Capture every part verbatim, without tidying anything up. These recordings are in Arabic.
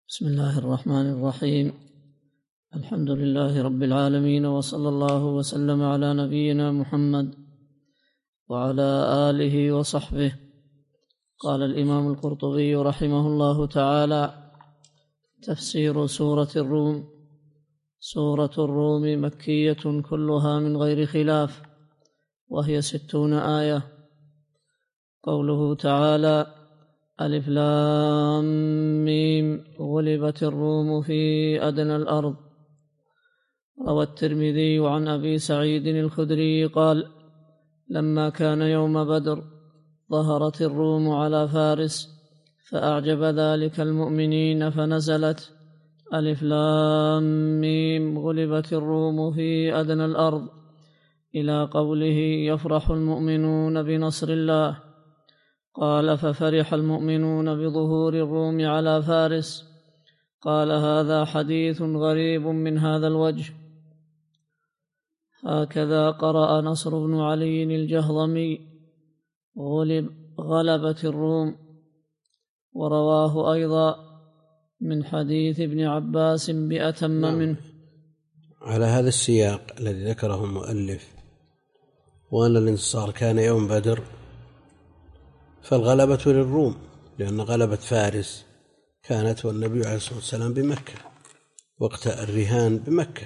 بسم الله الرحمن الرحيم. الحمد لله رب العالمين، وصلى الله وسلم على نبينا محمد وعلى آله وصحبه. قال الإمام القرطبي رحمه الله تعالى: تفسير سورة الروم. سورة الروم مكية كلها من غير خلاف، وهي ستون آية. قوله تعالى: ألف لام ميم غلبت الروم في أدنى الأرض. روى الترمذي عن أبي سعيد الخدري قال: لما كان يوم بدر ظهرت الروم على فارس، فأعجب ذلك المؤمنين، فنزلت: ألف لام ميم غلبت الروم في أدنى الأرض، إلى قوله: يفرح المؤمنون بنصر الله. قال: ففرح المؤمنون بظهور الروم على فارس. قال: هذا حديث غريب من هذا الوجه. هكذا قرأ نصر بن علي الجهضمي: غلب غلبت الروم. ورواه أيضا من حديث ابن عباس بأتم منه. على هذا السياق الذي ذكره المؤلف، وأن الانتصار كان يوم بدر، فالغلبة للروم، لأن غلبة فارس كانت والنبي عليه الصلاة والسلام بمكة وقت الرهان بمكة،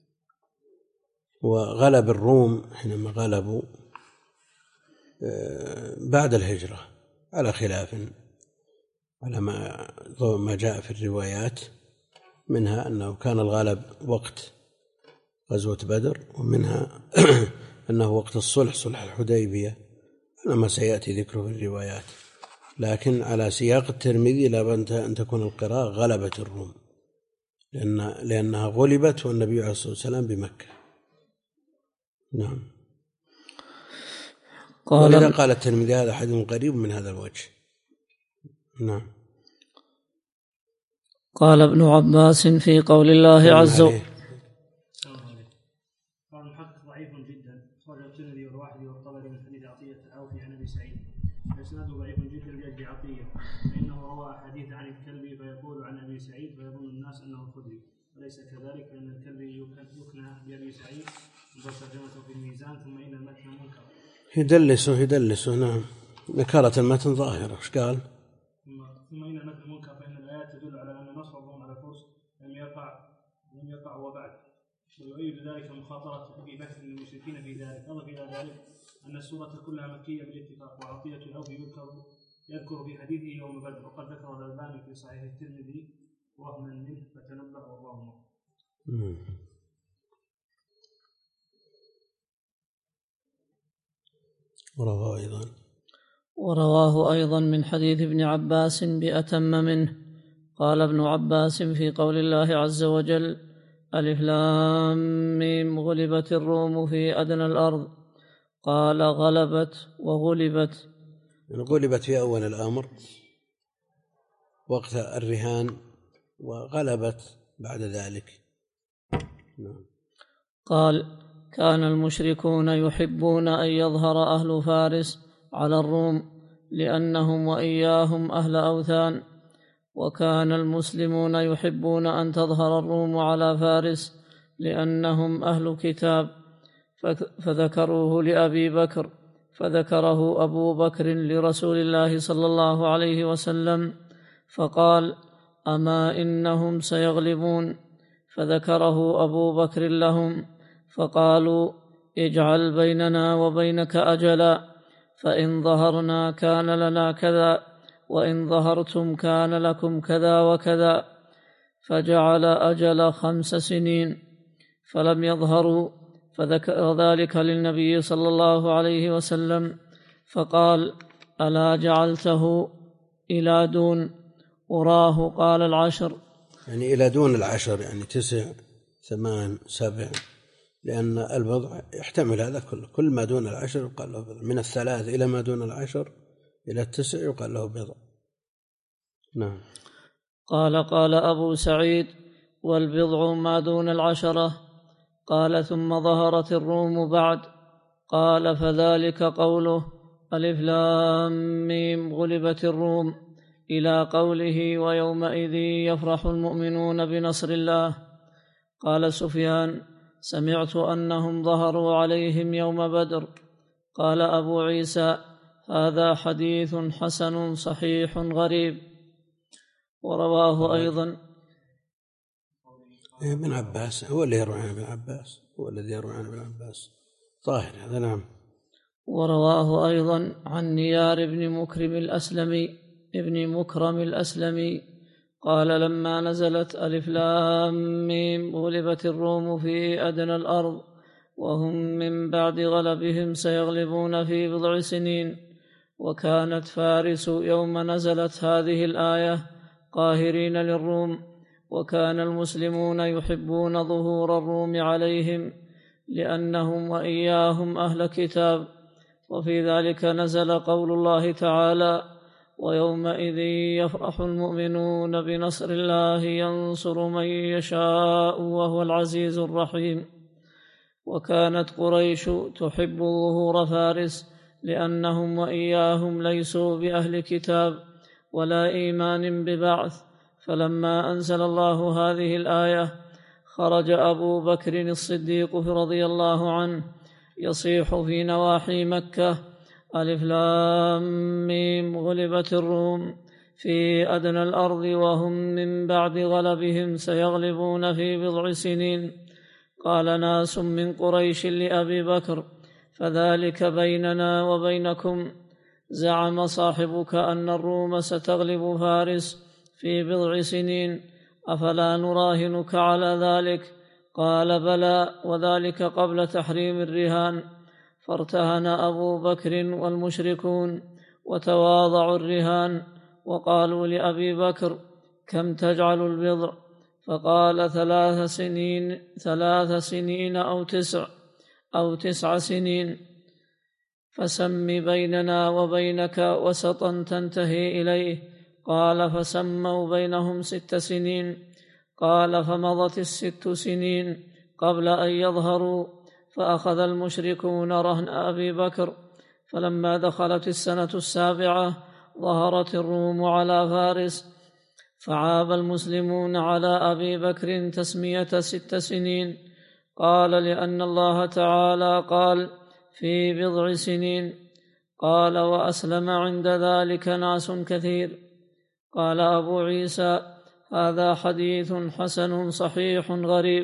وغلب الروم حينما غلبوا بعد الهجرة، على خلاف على ما جاء في الروايات، منها أنه كان الغلب وقت غزوة بدر، ومنها أنه وقت الصلح، صلح الحديبية، ما سيأتي ذكره في الروايات. لكن على سياق الترمذي لابد أن تكون القراءة غلبت الروم، لأن لأنها غلبت والنبي عليه الصلاة والسلام بمكة. نعم. قال ولذا قال الترمذي: هذا حديث قريب من هذا الوجه. نعم. قال ابن عباس في قول الله عز وجل: قال الحق ضعيف جدا، أخرجه الترمذي والواحدي والطبري من حديث عطية العوفي عن أبي سعيد، فإسناده ضعيف جدا لأجل عطية، فإنه روى أحاديث عن الكلبي فيقول عن أبي سعيد فيظن الناس أنه الخدري، وليس كذلك، لأن الكلبي يكنى بأبي سعيد وترجمته في الميزان، ثم إن المتن منكر. يدلسه يدلسه نعم، نكرة المتن ظاهرة. ايش قال؟ ثم إن المتن منكر، فإن الآيات تدل على أن نصر الروم على فرس لم يقع لم يقع وبعد، ويؤيد ذلك مخاطرة أبي بكر للمشركين في ذلك. أضف إلى ذلك أن السورة كلها مكية بالاتفاق، وعطية الأوفي يذكر يذكر في حديثه يوم بدر، وقد ذكر الألباني في صحيح الترمذي وهما منه، فتنبأ والله. ورواه أيضا ورواه أيضا من حديث ابن عباس بأتم منه. قال ابن عباس في قول الله عز وجل: ألف لام ميم غلبت الروم في أدنى الأرض. قال: غلبت وغلبت. يعني غلبت في أول الأمر وقت الرهان، وغلبت بعد ذلك. نعم. قال: كان المشركون يحبون أن يظهر أهل فارس على الروم، لأنهم وإياهم أهل أوثان، وكان المسلمون يحبون أن تظهر الروم على فارس لأنهم أهل كتاب، فذكروه لأبي بكر، فذكره أبو بكر لرسول الله صلى الله عليه وسلم، فقال: أما إنهم سيغلبون، فذكره أبو بكر لهم، فقالوا: اجعل بيننا وبينك أجلا، فإن ظهرنا كان لنا كذا، وإن ظهرتم كان لكم كذا وكذا. فجعل أجل خمس سنين، فلم يظهروا، فذكر ذلك للنبي صلى الله عليه وسلم، فقال: ألا جعلته إلى دون؟ أراه قال العشر، يعني إلى دون العشر، يعني تسع ثمان سبع، لأن البضع يحتمل هذا كله، كل ما دون العشر يقال له بضع، من الثلاث إلى ما دون العشر إلى التسع يقال له بضع. نعم. قال: قال أبو سعيد: والبضع ما دون العشرة. قال: ثم ظهرت الروم بعد. قال: فذلك قوله: ألف لام ميم غلبت الروم، إلى قوله ويومئذ يفرح المؤمنون بنصر الله. قال سفيان: سمعت أنهم ظهروا عليهم يوم بدر. قال أبو عيسى: هذا حديث حسن صحيح غريب. ورواه أيضا ابن عباس هو اللي يروي عن ابن عباس هو الذي يروي عن ابن عباس ظاهر هذا. نعم. ورواه أيضا عن نيار بن مكرم الأسلمي ابن مكرم الأسلمي قال: لما نزلت ألف لام ميم غلبت الروم في أدنى الأرض وهم من بعد غلبهم سيغلبون في بضع سنين. وكانت فارس يوم نزلت هذه الآية قاهرين للروم، وكان المسلمون يحبون ظهور الروم عليهم لأنهم وإياهم أهل كتاب. وفي ذلك نزل قول الله تعالى: ويومئذ يفرح المؤمنون بنصر الله ينصر من يشاء وهو العزيز الرحيم. وكانت قريش تحب ظهور فارس لأنهم وإياهم ليسوا بأهل كتاب ولا إيمان ببعث. فلما أنزل الله هذه الآية خرج أبو بكر الصديق رضي الله عنه يصيح في نواحي مكة: ألف لام ميم غلبت الروم في أدنى الأرض وهم من بعد غلبهم سيغلبون في بضع سنين. قال ناس من قريش لأبي بكر: فذلك بيننا وبينكم، زعم صاحبك أن الروم ستغلب فارس في بضع سنين، أفلا نراهنك على ذلك؟ قال: بلى، وذلك قبل تحريم الرهان. فارتهن أبو بكر والمشركون وتواضعوا الرهان، وقالوا لأبي بكر: كم تجعل البضع؟ فقال: ثلاث سنين ثلاث سنين أو تسع أو تسع سنين، فسم بيننا وبينك وسطا تنتهي إليه. قال: فسموا بينهم ست سنين. قال: فمضت الست سنين قبل أن يظهروا، فأخذ المشركون رهن أبي بكر. فلما دخلت السنة السابعة ظهرت الروم على فارس، فعاب المسلمون على أبي بكر تسمية ست سنين. قال: لأن الله تعالى قال: في بضع سنين. قال: وأسلم عند ذلك ناس كثير. قال أبو عيسى: هذا حديث حسن صحيح غريب.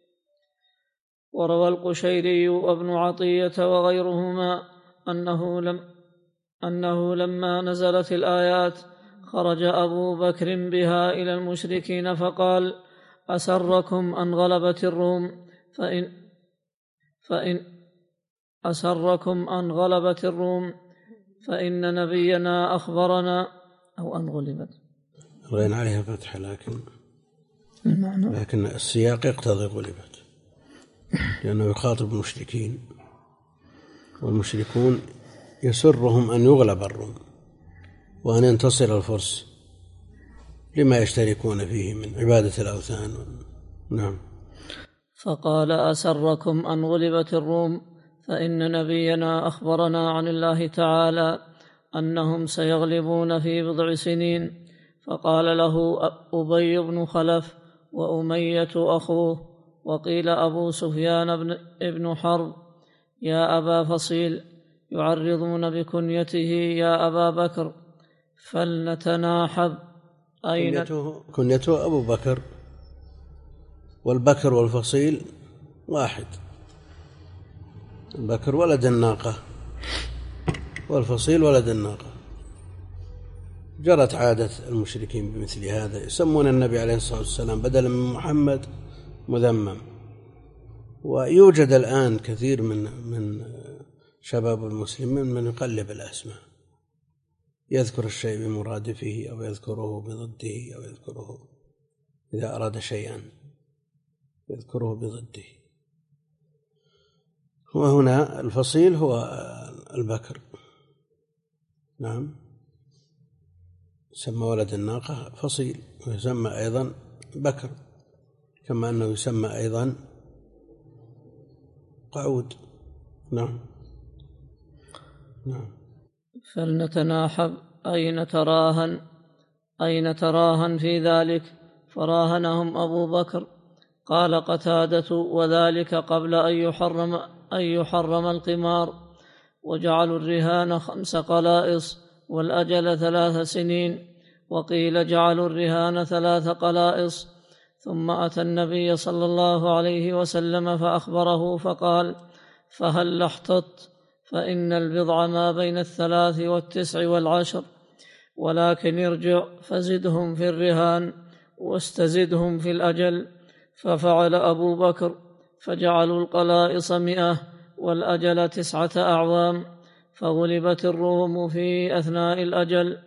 وروى القشيري وابن عطية وغيرهما أنه, لم أنه لما نزلت الآيات خرج أبو بكر بها إلى المشركين فقال: أسركم أن غلبت الروم فإن, فإن أسركم أن غلبت الروم فإن نبينا أخبرنا، أو أن غلبت، غين عليها فتح، لكن المعنى لكن السياق يقتضي غلبت، لأنه يخاطب المشركين، والمشركون يسرهم أن يغلب الروم وأن ينتصر الفرس لما يشتركون فيه من عبادة الأوثان. نعم. فقال: أسركم أن غلبت الروم فإن نبينا أخبرنا عن الله تعالى أنهم سيغلبون في بضع سنين. فقال له أبي بن خلف وأمية أخوه، وقيل أبو سفيان بن حرب: يا أبا فصيل، يعرضون بكنيته يا أبا بكر، فلنتناحب. أين كنيته, كنيته أبو بكر، والبكر والفصيل واحد، البكر ولد الناقة والفصيل ولد الناقة. جرت عادة المشركين بمثل هذا، يسمون النبي عليه الصلاة والسلام بدلا من محمد مذمم. ويوجد الآن كثير من من شباب المسلمين من يقلب الأسماء، يذكر الشيء بمرادفه أو يذكره بضده أو يذكره إذا أراد شيئا يذكره بضده. وهنا الفصيل هو البكر. نعم، يسمى ولد الناقة فصيل، ويسمى أيضا بكر، كما أنه يسمى أيضا قعود. نعم. نعم. فلنتناحب أي نتراهن أين تراهن في ذلك؟ فراهنهم أبو بكر. قال قتادة: وذلك قبل أن يحرم, أن يحرم القمار. وجعلوا الرهان خمس قلائص والأجل ثلاث سنين، وقيل جعلوا الرهان ثلاث قلائص. ثم أتى النبي صلى الله عليه وسلم فأخبره فقال: فهل احتط؟ فإن البضع ما بين الثلاث والتسع والعشر، ولكن ارجع فزدهم في الرهان واستزدهم في الأجل. ففعل أبو بكر، فجعلوا القلائص مئة والأجل تسعة أعوام، فغلبت الروم في أثناء الأجل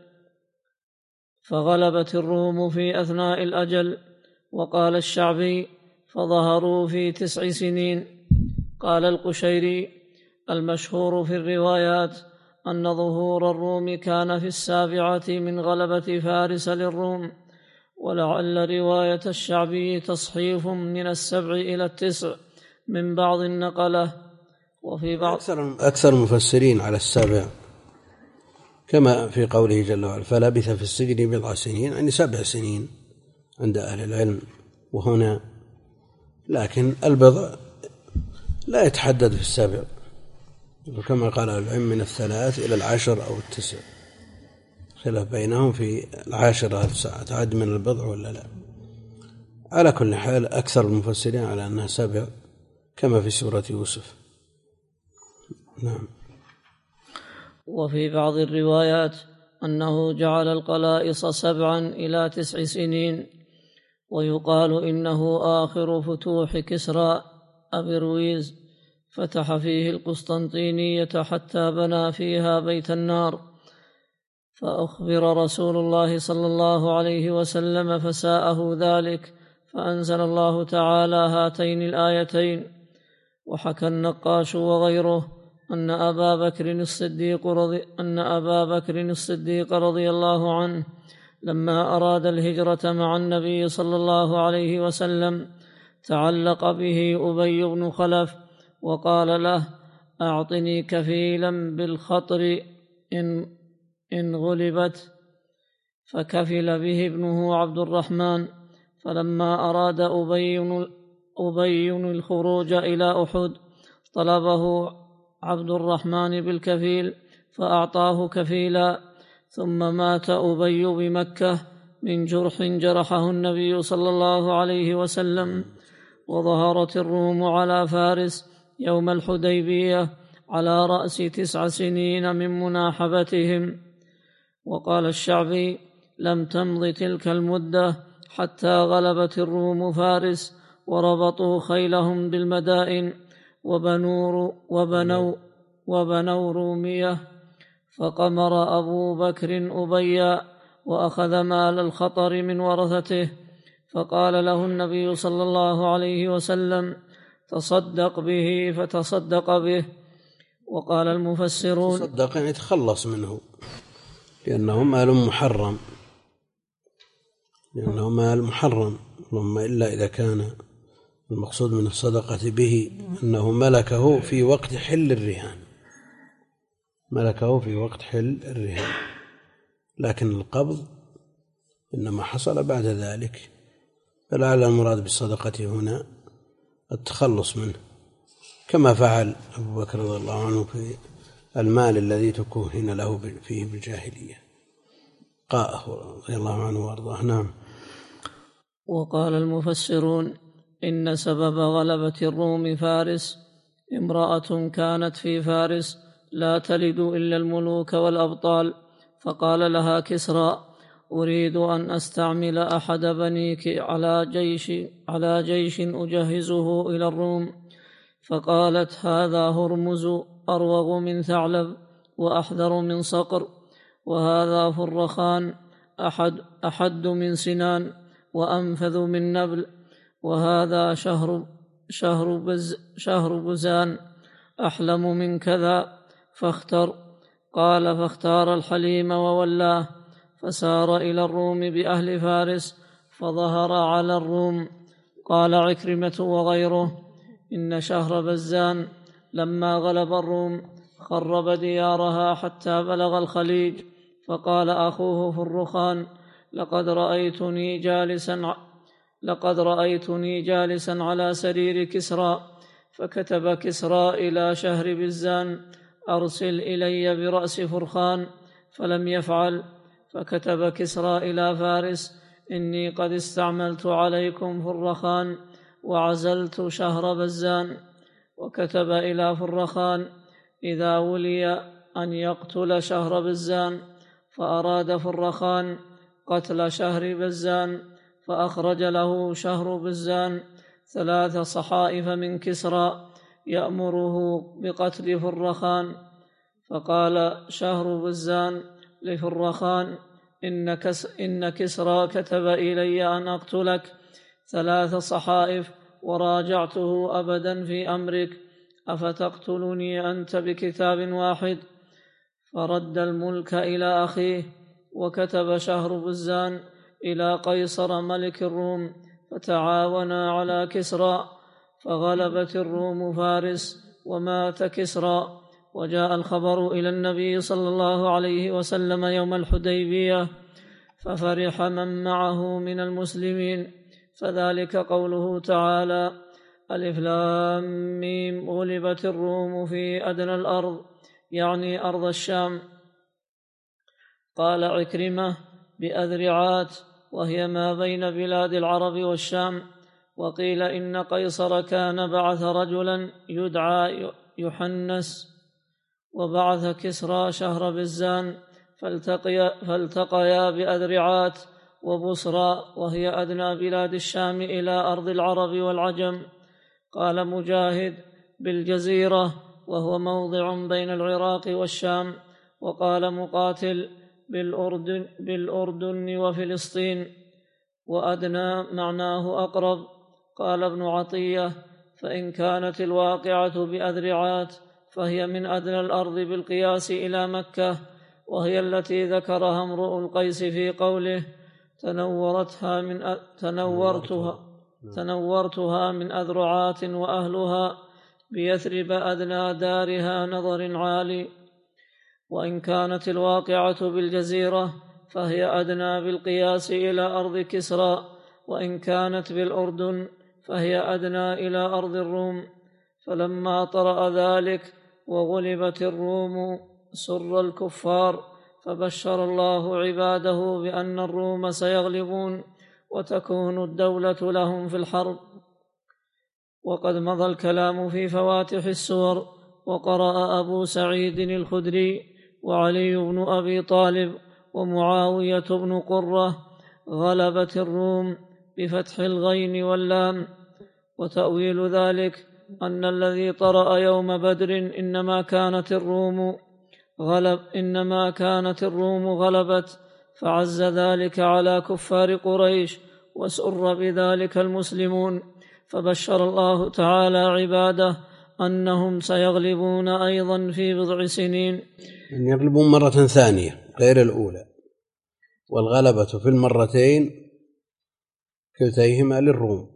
فغلبت الروم في أثناء الأجل. وقال الشعبي: فظهروا في تسع سنين. قال القشيري: المشهور في الروايات أن ظهور الروم كان في السابعة من غلبة فارس للروم، ولعل رواية الشعبي تصحيف من السبع إلى التسع من بعض النقلة. وفي بعض أكثر, أكثر المفسرين على السابع، كما في قوله جل وعلا: فلبث في السجن بضع سنين، يعني سبع سنين عند أهل العلم. وهنا لكن البضع لا يتحدد في السابع، وكما قال العلم من الثلاث إلى العشر أو التسع، خلاف بينهم في العاشرة هل تعد من البضع ولا لا. على كل حال أكثر المفسرين على أنها سبع كما في سورة يوسف. نعم. وفي بعض الروايات أنه جعل القلائص سبعا إلى تسع سنين. ويقال إنه آخر فتوح كسرى أبرويز، فتح فيه القسطنطينية حتى بنى فيها بيت النار. فأخبر رسول الله صلى الله عليه وسلم فساءه ذلك، فأنزل الله تعالى هاتين الآيتين. وحكى النقاش وغيره أن أبا بكر الصديق رضي, أن أبا بكر الصديق رضي الله عنه لما أراد الهجرة مع النبي صلى الله عليه وسلم تعلق به أبي بن خلف وقال له: أعطني كفيلا بالخطر إن, إن غلبت. فكفل به ابنه عبد الرحمن. فلما أراد أبي, أبي الخروج إلى أحد طلبه عبد الرحمن بالكفيل فأعطاه كفيلا. ثم مات أبي بمكة من جرح جرحه النبي صلى الله عليه وسلم. وظهرت الروم على فارس يوم الحديبية على رأس تسع سنين من مناحبتهم. وقال الشعبي: لم تمض تلك المدة حتى غلبت الروم فارس وربطوا خيلهم بالمدائن وبنوا, وبنوا, وبنوا رومية. فقمر أبو بكر أبيا وأخذ مال الخطر من ورثته. فقال له النبي صلى الله عليه وسلم: تصدق به، فتصدق به. وقال المفسرون: تصدق يعني يتخلص منه، لأنه مال محرم، لأنه مال محرم، اللهم إلا إذا كان المقصود من الصدقة به أنه ملكه في وقت حل الرهان، ملكه في وقت حل الرهان، لكن القبض إنما حصل بعد ذلك. فلعل المراد بالصدقة هنا التخلص منه، كما فعل أبو بكر رضي الله عنه في المال الذي تكهن له فيه بالجاهلية، قاءه رضي الله عنه وارضاه. نعم. وقال المفسرون: إن سبب غلبة الروم فارس امرأة كانت في فارس لا تلد إلا الملوك والأبطال، فقال لها كسرى: أريد أن أستعمل أحد بنيك على جيش, على جيش أجهزه إلى الروم. فقالت: هذا هرمز أروغ من ثعلب وأحذر من صقر، وهذا فرخان أحد, أحد من سنان وأنفذ من نبل، وهذا شهر, شهر, بز شهر بزان أحلم من كذا، فاختر. قال: فاختار الحليم وولاه، فسار إلى الروم بأهل فارس فظهر على الروم. قال عكرمة وغيره: إن شهر بزان لما غلب الروم خرب ديارها حتى بلغ الخليج. فقال أخوه فرخان: لقد رأيتني جالسا لقد رأيتني جالسا على سرير كسرى، فكتب كسرى إلى شهر بزان: أرسل إلي برأس فرخان، فلم يفعل. فكتب كسرى إلى فارس: إني قد استعملت عليكم فرخان وعزلت شهر بزان. وكتب إلى فرخان: إذا ولي أن يقتل شهر بزان، فأراد فرخان قتل شهر بزان، فأخرج له شهر بزان ثلاث صحائف من كسرى يأمره بقتل فرخان. فقال شهر بزان لفرخان: إن, كس إن كسرى كتب إلي أن أقتلك ثلاث صحائف، وراجعته أبدا في أمرك، أفتقتلني أنت بكتاب واحد؟ فرد الملك إلى أخيه. وكتب شهر بزان إلى قيصر ملك الروم، فتعاونا على كسرى، فغلبت الروم فارس ومات كسرى. وجاء الخبر إلى النبي صلى الله عليه وسلم يوم الحديبية، ففرح من معه من المسلمين، فذلك قوله تعالى: ألف لام ميم غلبت الروم في أدنى الأرض، يعني أرض الشام. قال عكرمة: بأذرعات، وهي ما بين بلاد العرب والشام. وقيل إن قيصر كان بعث رجلا يدعى يحنس، وبعث كسرى شهر بزان، فالتقيا, فالتقيا بأذرعات وبصرى، وهي أدنى بلاد الشام، إلى أرض العرب والعجم. قال مجاهد: بالجزيرة، وهو موضع بين العراق والشام. وقال مقاتل: بالأردن, بالأردن وفلسطين، وأدنى معناه أقرب. قال ابن عطية: فإن كانت الواقعة بأذرعات فهي من أدنى الأرض بالقياس إلى مكة، وهي التي ذكرها امرؤ القيس في قوله: تنورتها من أ... تنورتها تنورتها من أذرعات وأهلها بيثرب أدنى دارها نظر عالي. وإن كانت الواقعة بالجزيرة فهي أدنى بالقياس إلى أرض كسرى، وإن كانت بالأردن فهي أدنى إلى أرض الروم. فلما طرأ ذلك وغلبت الروم سر الكفار، فبشر الله عباده بأن الروم سيغلبون وتكون الدولة لهم في الحرب. وقد مضى الكلام في فواتح السور. وقرأ أبو سعيد الخدري وعلي بن أبي طالب ومعاوية بن قرة: غلبت الروم بفتح الغين واللام. وتأويل ذلك أن الذي طرأ يوم بدر إنما كانت الروم غلب إنما كانت الروم غلبت، فعز ذلك على كفار قريش، وسر بذلك المسلمون، فبشر الله تعالى عباده أنهم سيغلبون أيضا في بضع سنين، أن يغلبون مرة ثانية غير الأولى. والغلبة في المرتين كلتيهما للروم،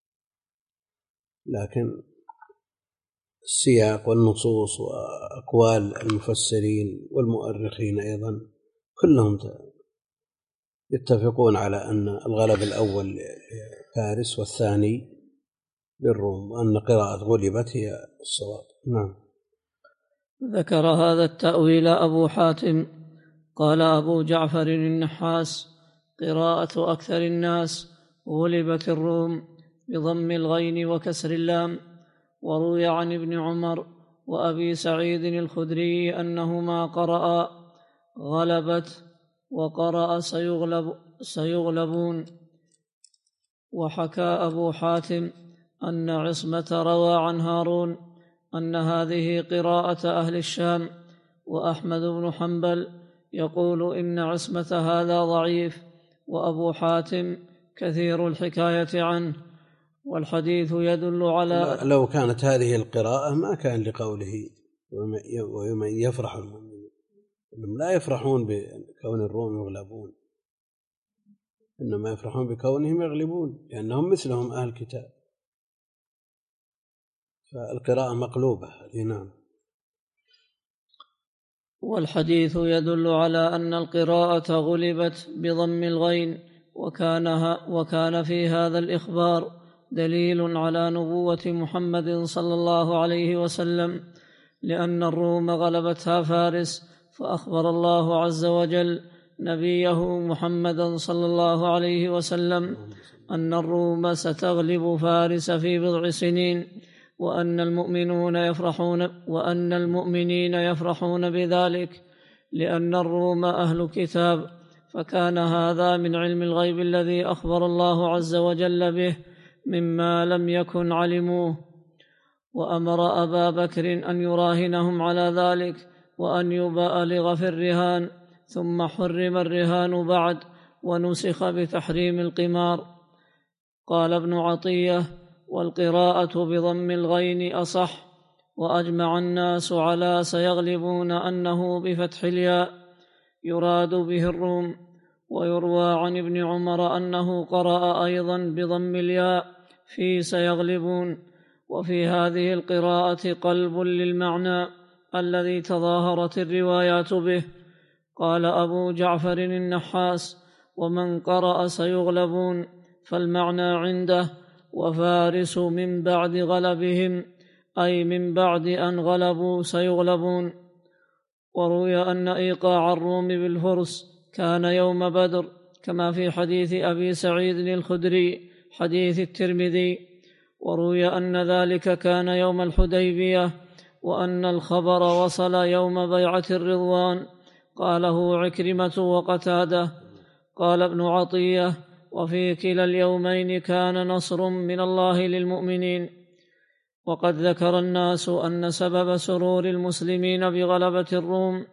لكن السياق والنصوص وأقوال المفسرين والمؤرخين أيضا كلهم يتفقون على أن الغلب الأول لفارس والثاني للروم، وأن قراءة غلبت هي الصواب. نعم. ذكر هذا التأويل أبو حاتم. قال أبو جعفر النحاس: قراءة أكثر الناس غلبت الروم بضم الغين وكسر اللام. وروي عن ابن عمر وأبي سعيد الخدري أنهما قرأ غلبت وقرأ سيغلب سيغلبون. وحكى أبو حاتم أن عصمة روى عن هارون أن هذه قراءة أهل الشام. وأحمد بن حنبل يقول إن عصمة هذا ضعيف، وأبو حاتم كثير الحكاية عنه، والحديث يدل على لو كانت هذه القراءة ما كان لقوله ويوم يفرح المؤمنون، إنهم لا يفرحون بكون الروم يغلبون، إنما يفرحون بكونهم يغلبون لأنهم مثلهم أهل الكتاب. فالقراءة مقلوبة. نعم. والحديث يدل على أن القراءة غلبت بضم الغين، وكانها وكان في هذا الإخبار دليل على نبوة محمد صلى الله عليه وسلم، لأن الروم غلبتها فارس، فأخبر الله عز وجل نبيه محمدا صلى الله عليه وسلم أن الروم ستغلب فارس في بضع سنين، وأن المؤمنون يفرحون وأن المؤمنين يفرحون بذلك، لأن الروم أهل كتاب، فكان هذا من علم الغيب الذي أخبر الله عز وجل به مما لم يكن علموه. وأمر أبا بكر أن يراهنهم على ذلك، وأن يبالغ في الرهان، ثم حرم الرهان بعد، ونسخ بتحريم القمار. قال ابن عطية: والقراءة بضم الغين أصح، وأجمع الناس على سيغلبون أنه بفتح الياء يراد به الروم. ويروى عن ابن عمر أنه قرأ أيضا بضم الياء في سيغلبون. وفي هذه القراءة قلب للمعنى الذي تظاهرت الروايات به. قال أبو جعفر النحاس: ومن قرأ سيغلبون فالمعنى عنده وفارس من بعد غلبهم، أي من بعد أن غلبوا سيغلبون. وروي أن إيقاع الروم بالفرس كان يوم بدر، كما في حديث أبي سعيد الخدري حديث الترمذي. وروي أن ذلك كان يوم الحديبية، وأن الخبر وصل يوم بيعة الرضوان. قاله عكرمة وقتادة. قال ابن عطية: وفي كلا اليومين كان نصر من الله للمؤمنين. وقد ذكر الناس أن سبب سرور المسلمين بغلبة الروم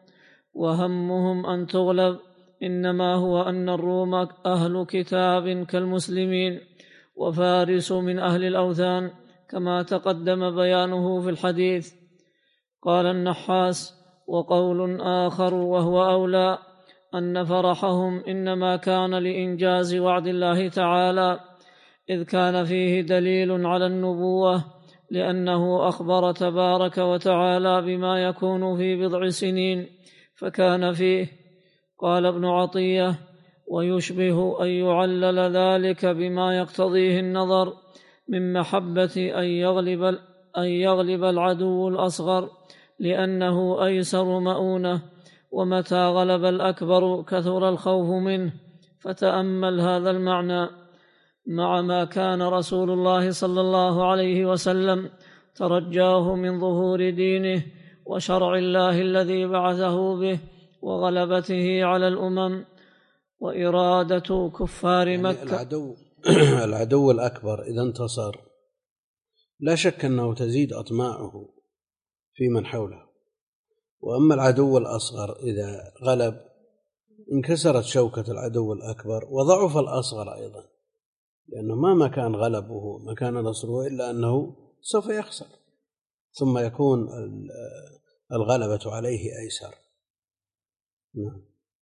وهمهم أن تغلب إنما هو أن الروم أهل كتاب كالمسلمين، وفارس من أهل الأوثان، كما تقدم بيانه في الحديث. قال النحاس: وقول آخر وهو أولى أن فرحهم إنما كان لإنجاز وعد الله تعالى، إذ كان فيه دليل على النبوة، لأنه أخبر تبارك وتعالى بما يكون في بضع سنين فكان فيه. قال ابن عطية: ويشبه أن يعلل ذلك بما يقتضيه النظر من محبة أن يغلب, أن يغلب العدو الأصغر، لأنه أيسر مؤونة، ومتى غلب الأكبر كثر الخوف منه. فتأمل هذا المعنى مع ما كان رسول الله صلى الله عليه وسلم ترجاه من ظهور دينه وشرع الله الذي بعثه به وغلبته على الأمم، وإرادة كفار يعني مكة. العدو, العدو الأكبر إذا انتصر لا شك أنه تزيد أطماعه في من حوله، وأما العدو الأصغر إذا غلب انكسرت شوكة العدو الأكبر وضعف الأصغر أيضا، لأنه ما مكان غلبه مكان نصره إلا أنه سوف يخسر، ثم يكون الغلبة عليه أيسر. نعم.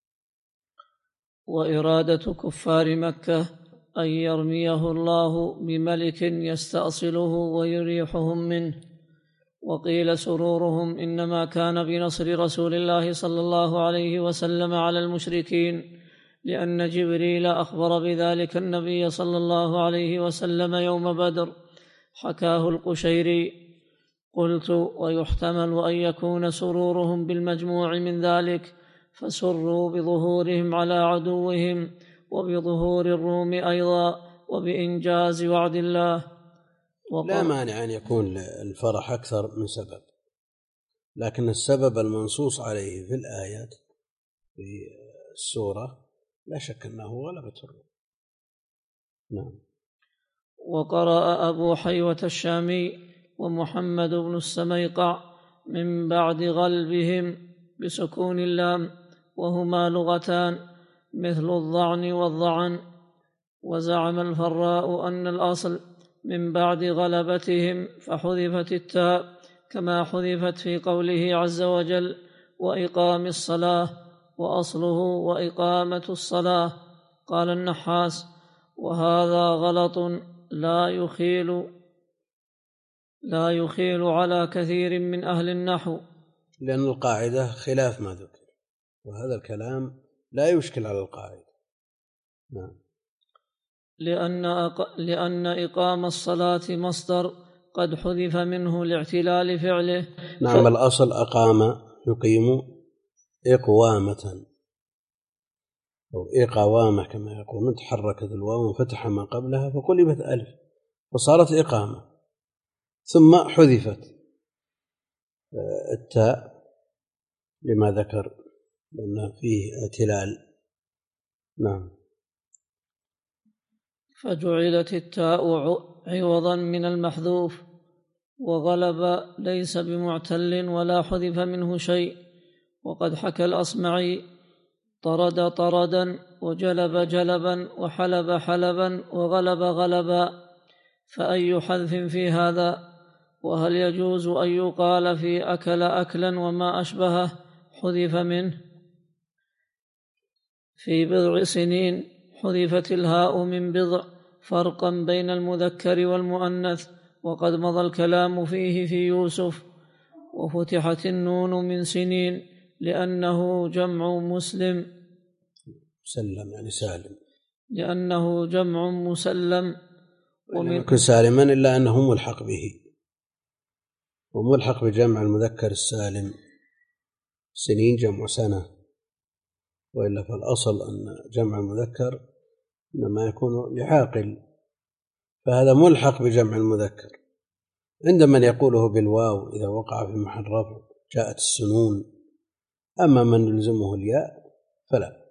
وإرادة كفار مكة أن يرميه الله بملك يستأصله ويريحهم منه. وقيل سرورهم إنما كان بنصر رسول الله صلى الله عليه وسلم على المشركين، لأن جبريل أخبر بذلك النبي صلى الله عليه وسلم يوم بدر، حكاه القشيري. قلت: ويحتمل أن يكون سرورهم بالمجموع من ذلك، فسروا بظهورهم على عدوهم وبظهور الروم أيضا وبإنجاز وعد الله. لا مانع أن يكون الفرح أكثر من سبب، لكن السبب المنصوص عليه في الآيات في السورة لا شك أنه غلبة الروم. نعم. وقرأ أبو حيوة الشامي ومحمد بن السميقع من بعد غلبهم بسكون اللام، وهما لغتان مثل الضعن والضعن. وزعم الفراء أن الأصل من بعد غلبتهم فحذفت التاء، كما حذفت في قوله عز وجل: وإقام الصلاة، وأصله وإقامة الصلاة. قال النحاس: وهذا غلط لا يخيل لا يخيل على كثير من أهل النحو، لأن القاعدة خلاف ما ذكر، وهذا الكلام لا يشكل على القاعدة. نعم. لأن, أق... لأن إقام الصلاة مصدر قد حذف منه لاعتلال فعله. نعم. ف... الأصل أقام يقيم إقوامة أو إقوامة كما يقولون، تحركت الواو وفتح ما قبلها فقلبت ألف فصارت إقامة، ثم حذفت التاء لما ذكر لأن فيه اعتلال. نعم. فجعلت التاء عوضا من المحذوف، وغلب ليس بمعتل ولا حذف منه شيء. وقد حكى الأصمعي: طرد طردا وجلب جلبا وحلب حلبا وغلب غلبا، فأي حذف في هذا؟ وهل يجوز أن يقال في أكل أكلا وما أشبهه حذف منه؟ في بضع سنين حذفت الهاء من بضع فرقا بين المذكر والمؤنث، وقد مضى الكلام فيه في يوسف. وفتحت النون من سنين لأنه جمع مسلم مسلم يعني سالم، لأنه جمع مسلم ومن يكون سالما إلا أنه ملحق به، وملحق بجمع المذكر السالم. سنين جمع سنة، وإلا فالأصل أن جمع المذكر إنما يكون لعاقل، فهذا ملحق بجمع المذكر. عند من يقوله بالواو إذا وقع في محل رفع جاءت السنون، أما من يلزمه الياء فلا،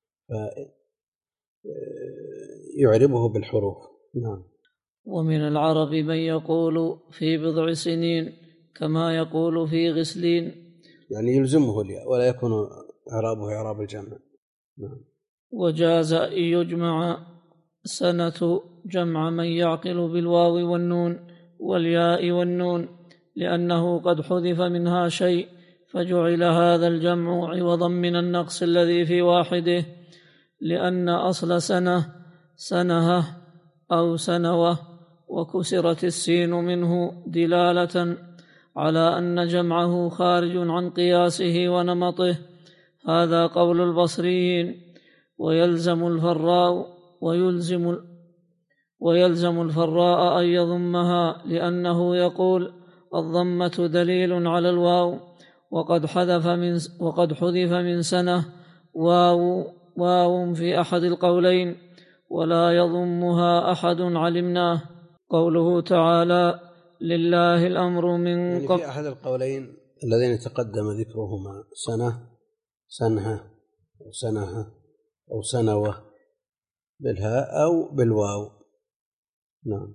يعربه بالحروف. نعم. ومن العرب من يقول في بضع سنين كما يقول في غسلين، يعني يلزمه الياء ولا يكون إعرابه إعراب الجمع. نعم. وجاز أن يجمع سنة جمع من يعقل بالواو والنون والياء والنون، لأنه قد حذف منها شيء فجعل هذا الجمع عوضا من النقص الذي في واحده، لأن أصل سنة سنها أو سنوة، وكسرت السين منه دلالة على أن جمعه خارج عن قياسه ونمطه. هذا قول البصريين. ويلزم الفراء ويلزم ويلزم الفراء أن يضمها، لأنه يقول الضمة دليل على الواو، وقد حذف من وقد حذف من سنة واو واو في أحد القولين، ولا يضمها أحد علمناه. قوله تعالى لله الأمر من يعني قبل، في أحد القولين الذين تقدم ذكرهما سنة سنها أو سنها أو سنوة بالهاء أو بالواو. نعم.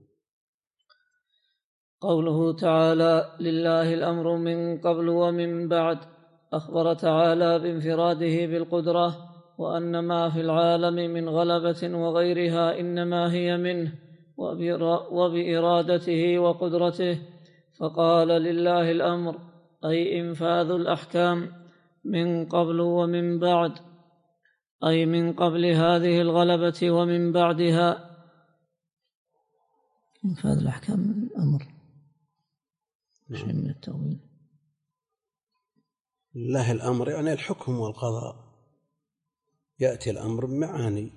قوله تعالى لله الأمر من قبل ومن بعد، أخبر تعالى بانفراده بالقدرة، وأن ما في العالم من غلبة وغيرها إنما هي منه وبإرادته وقدرته، فقال لله الأمر أي إنفاذ الأحكام من قبل ومن بعد، أي من قبل هذه الغلبة ومن بعدها. إنفاذ الأحكام من الأمر شيء من التأويل. لله الأمر يعني الحكم والقضاء، يأتي الأمر بمعاني،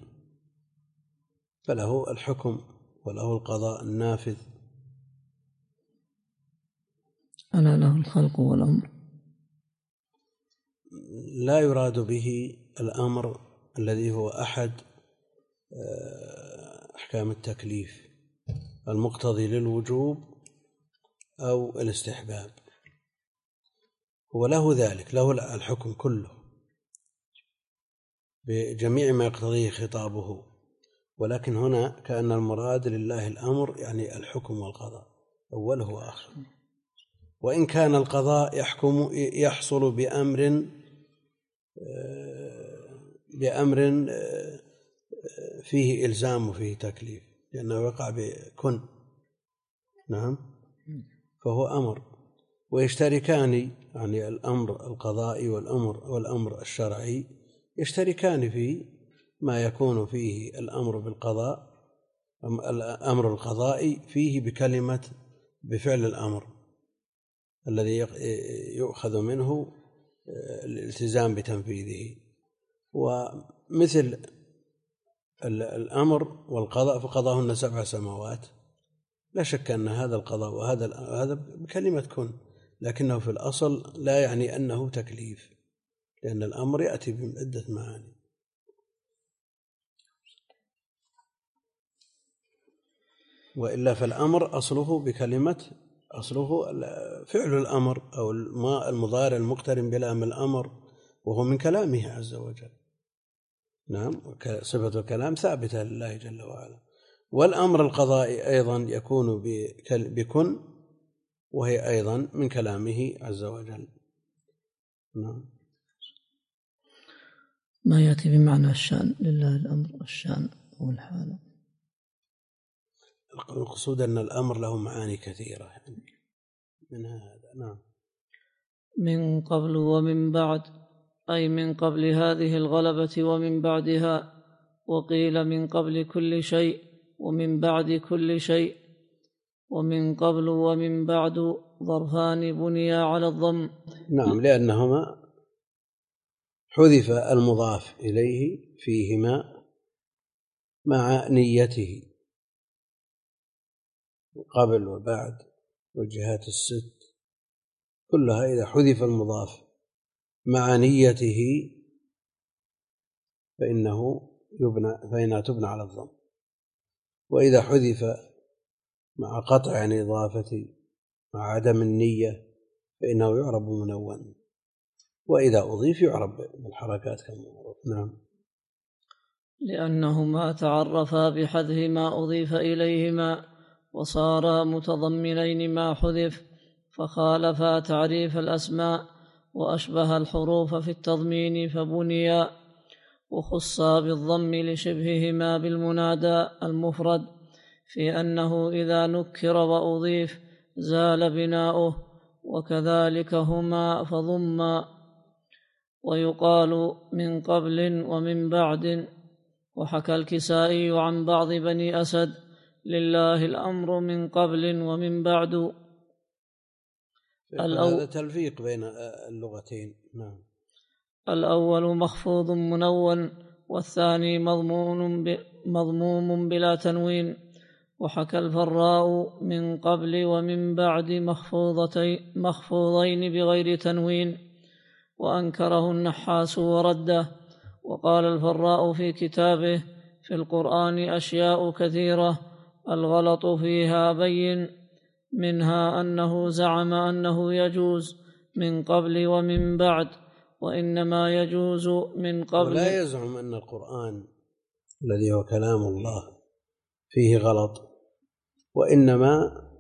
فله الحكم وله القضاء النافذ. ألا له الخلق والأمر. لا يراد به الأمر الذي هو أحد أحكام التكليف المقتضي للوجوب أو الاستحباب، هو له ذلك، له الحكم كله بجميع ما يقتضيه خطابه، ولكن هنا كأن المراد لله الأمر يعني الحكم والقضاء أوله وآخره، وإن كان القضاء يحكم يحصل بأمر بأمر فيه إلزام وفيه تكليف، لأنه وقع بكن. نعم. فهو أمر، ويشتركان يعني الأمر القضائي والأمر والأمر الشرعي يشتركان في ما يكون فيه الأمر بالقضاء، الأمر القضائي فيه بكلمة بفعل الأمر، الذي يؤخذ منه الالتزام بتنفيذه. ومثل الأمر والقضاء فقضاهن سبع سماوات، لا شك أن هذا القضاء وهذا هذا بكلمة كن، لكنه في الأصل لا يعني أنه تكليف، لأن الأمر يأتي بعدة معاني. وإلا فالأمر أصله بكلمة أصله فعل الأمر أو المضارع المقترن بلام الأمر، وهو من كلامه عز وجل. نعم، صفة الكلام ثابتة لله جل وعلا. والأمر القضائي أيضا يكون بكن، وهي أيضا من كلامه عز وجل. نعم. ما يأتي بمعنى الشأن، لله الأمر الشأن والحال. القصود أن الأمر له معاني كثيرة يعني منها هذا. نعم. من قبل ومن بعد، أي من قبل هذه الغلبة ومن بعدها، وقيل من قبل كل شيء ومن بعد كل شيء. ومن قبل ومن بعد ظرفان بنيا على الضم. نعم، لأنهما حذف المضاف إليه فيهما مع نيته، قبل وبعد والجهات الست كلها إذا حذف المضاف مع نيته فإنه يبنى فإنها تبنى على الضم، وإذا حذف مع قطع الإضافة مع عدم النية فإنه يعرب منونا، وإذا أضيف يعرب بالحركات كما معروف. نعم. لأنهما تعرفا بحذف ما أضيف إليهما وصارا متضمنين ما حذف، فخالفا تعريف الأسماء وأشبه الحروف في التضمين فبنيا، وخصا بالضم لشبههما بالمنادى المفرد في أنه إذا نكر وأضيف زال بناؤه، وكذلك هما فضما. ويقال من قبل ومن بعد. وحكى الكسائي عن بعض بني أسد: لله الأمر من قبل ومن بعد. هذا تلفيق بين اللغتين. نعم. الأول مخفوض منون، والثاني مضمون مضموم بلا تنوين. وحكى الفراء من قبل ومن بعد مخفوضتين مخفوضين بغير تنوين، وأنكره النحاس ورده. وقال الفراء في كتابه: في القرآن أشياء كثيرة الغلط فيها بين، منها أنه زعم أنه يجوز من قبل ومن بعد، وإنما يجوز من قبل. ولا يزعم أن القرآن الذي هو كلام الله فيه غلط، وإنما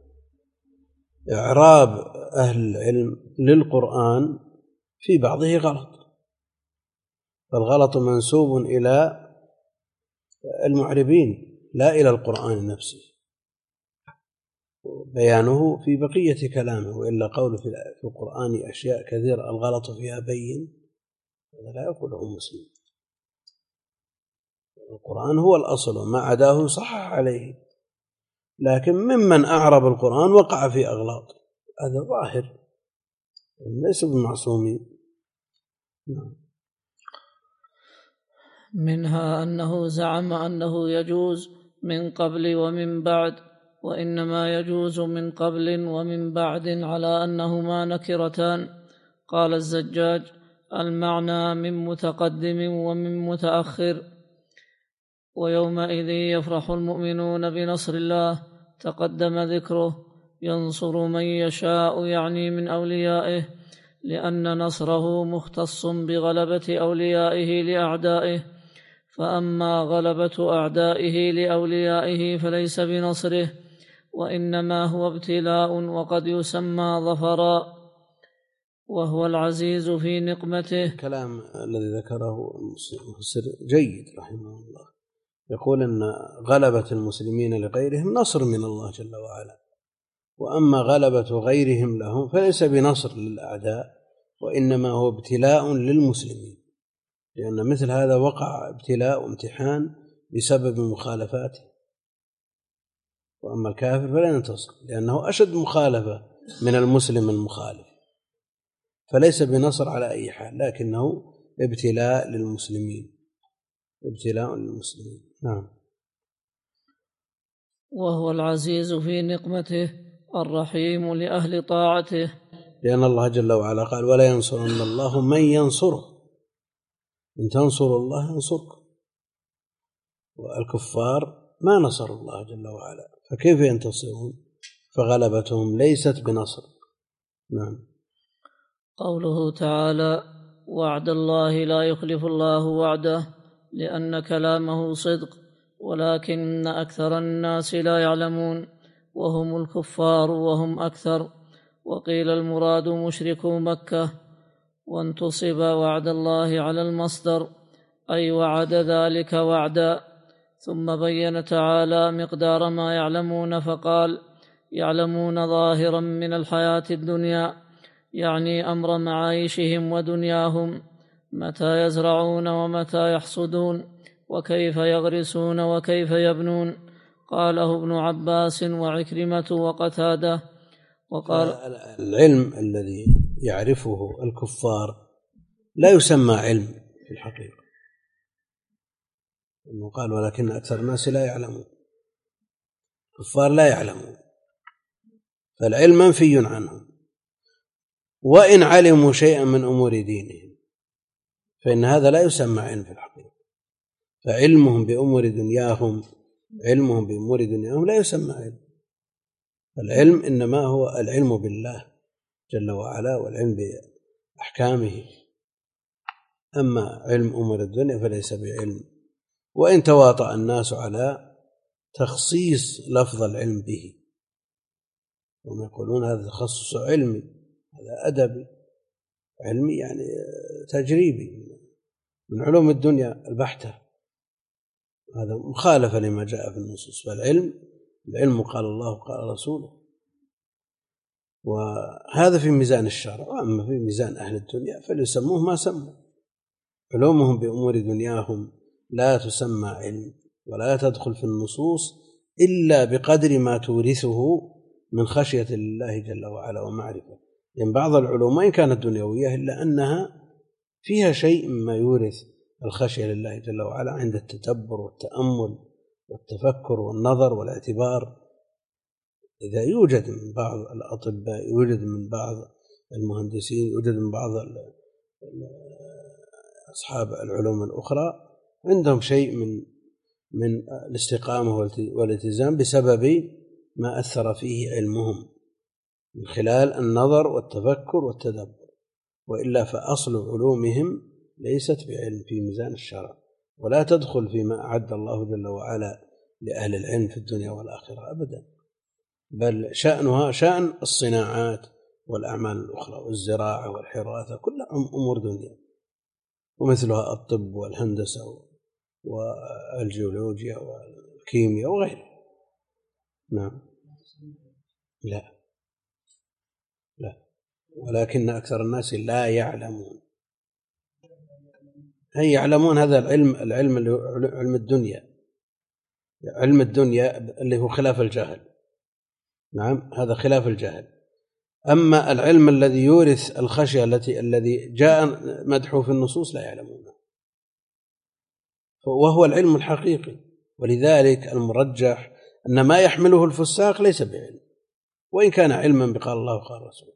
إعراب أهل العلم للقرآن في بعضه غلط، فالغلط منسوب إلى المعربين لا إلى القرآن نفسه، بيانه في بقية كلامه. وإلا قول في القرآن أشياء كثيرة الغلط فيها بين، هذا لا يقوله مسلم. القرآن هو الأصل وما عداه صحح عليه، لكن ممن أعرب القرآن وقع في أغلاط، هذا ظاهر، ليسوا بمعصومين. منها أنه زعم أنه يجوز من قبل ومن بعد، وإنما يجوز من قبل ومن بعد على أنهما نكرتان. قال الزجاج: المعنى من متقدم ومن متأخر. ويومئذ يفرح المؤمنون بنصر الله تقدم ذكره، ينصر من يشاء يعني من أوليائه، لأن نصره مختص بغلبة أوليائه لأعدائه، فأما غلبة أعدائه لأوليائه فليس بنصره، وإنما هو ابتلاء، وقد يسمى ظفرا، وهو العزيز في نقمته. الكلام الذي ذكره المفسر جيد رحمه الله، يقول أن غلبة المسلمين لغيرهم نصر من الله جل وعلا، وأما غلبة غيرهم لهم فليس بنصر للأعداء، وإنما هو ابتلاء للمسلمين، لأن مثل هذا وقع ابتلاء وامتحان بسبب مخالفاته. وأما الكافر فلا ينتصر، لأنه أشد مخالفة من المسلم المخالف، فليس بنصر على أي حال، لكنه ابتلاء للمسلمين، ابتلاء للمسلمين. نعم. وهو العزيز في نقمته الرحيم لأهل طاعته، لأن الله جل وعلا قال: ولا ينصرن الله من ينصره، إن تنصروا الله ينصركم. والكفار ما نصروا الله جل وعلا، فكيف ينتصرون؟ فغلبتهم ليست بنصر. نعم. قوله تعالى: وعد الله لا يخلف الله وعده، لأن كلامه صدق، ولكن أكثر الناس لا يعلمون، وهم الكفار وهم أكثر. وقيل المراد مشركو مكة، وانتصب وعد الله على المصدر، أي وعد ذلك وعدا. ثم بين تعالى مقدار ما يعلمون فقال: يعلمون ظاهرا من الحياة الدنيا، يعني أمر معايشهم ودنياهم، متى يزرعون ومتى يحصدون، وكيف يغرسون وكيف يبنون. قاله ابن عباس وعكرمة وقتادة. وقال: العلم الذي يعرفه الكفار لا يسمى علم في الحقيقة، إنه قال: ولكن أكثر الناس لا يعلمون. الكفار لا يعلمون، فالعلم منفي عنهم، وإن علموا شيئا من أمور دينهم فإن هذا لا يسمى علم في الحقيقة. فعلمهم بأمور دنياهم علمهم بأمور دنياهم لا يسمى علم. العلم إنما هو العلم بالله جل وعلا والعلم بأحكامه، أما علم أمور الدنيا فليس بعلم. وإن تواطأ الناس على تخصيص لفظ العلم به، هم يقولون هذا تخصص علمي، هذا أدبي، علمي يعني تجريبي من علوم الدنيا البحتة، هذا مخالفة لما جاء في النصوص. فالعلم العلم قال الله قال رسوله، وهذا في ميزان الشرع. وأما في ميزان أهل الدنيا فليسموه ما سموا. علومهم بأمور دنياهم لا تسمى علم، ولا تدخل في النصوص إلا بقدر ما تورثه من خشية الله جل وعلا ومعرفة. لأن بعض العلوم وإن كانت دنيوية إلا أنها فيها شيء مما يورث الخشية لله جل وعلا عند التدبر والتأمل والتفكر والنظر والاعتبار. إذا يوجد من بعض الأطباء، يوجد من بعض المهندسين، يوجد من بعض أصحاب العلوم الأخرى عندهم شيء من من الاستقامة والالتزام بسبب ما أثر فيه علمهم من خلال النظر والتفكر والتدبر، وإلا فأصل علومهم ليست بعلم في ميزان الشرع، ولا تدخل فيما أعد الله جل وعلا لأهل العلم في الدنيا والآخرة أبدا، بل شأنها شأن الصناعات والأعمال الأخرى والزراعة والحراثة، كلها أمور دنيا، ومثلها الطب والهندسة والجيولوجيا والكيمياء وغيرها. نعم. لا لا ولكن أكثر الناس لا يعلمون. هي يعلمون هذا العلم العلم اللي هو علم الدنيا، علم الدنيا اللي هو خلاف الجهل. نعم، هذا خلاف الجهل. أما العلم الذي يورث الخشية التي الذي جاء مدحه في النصوص لا يعلمونه، وهو العلم الحقيقي. ولذلك المرجح أن ما يحمله الفساق ليس بعلم، وإن كان علما بقال الله وقال رسوله.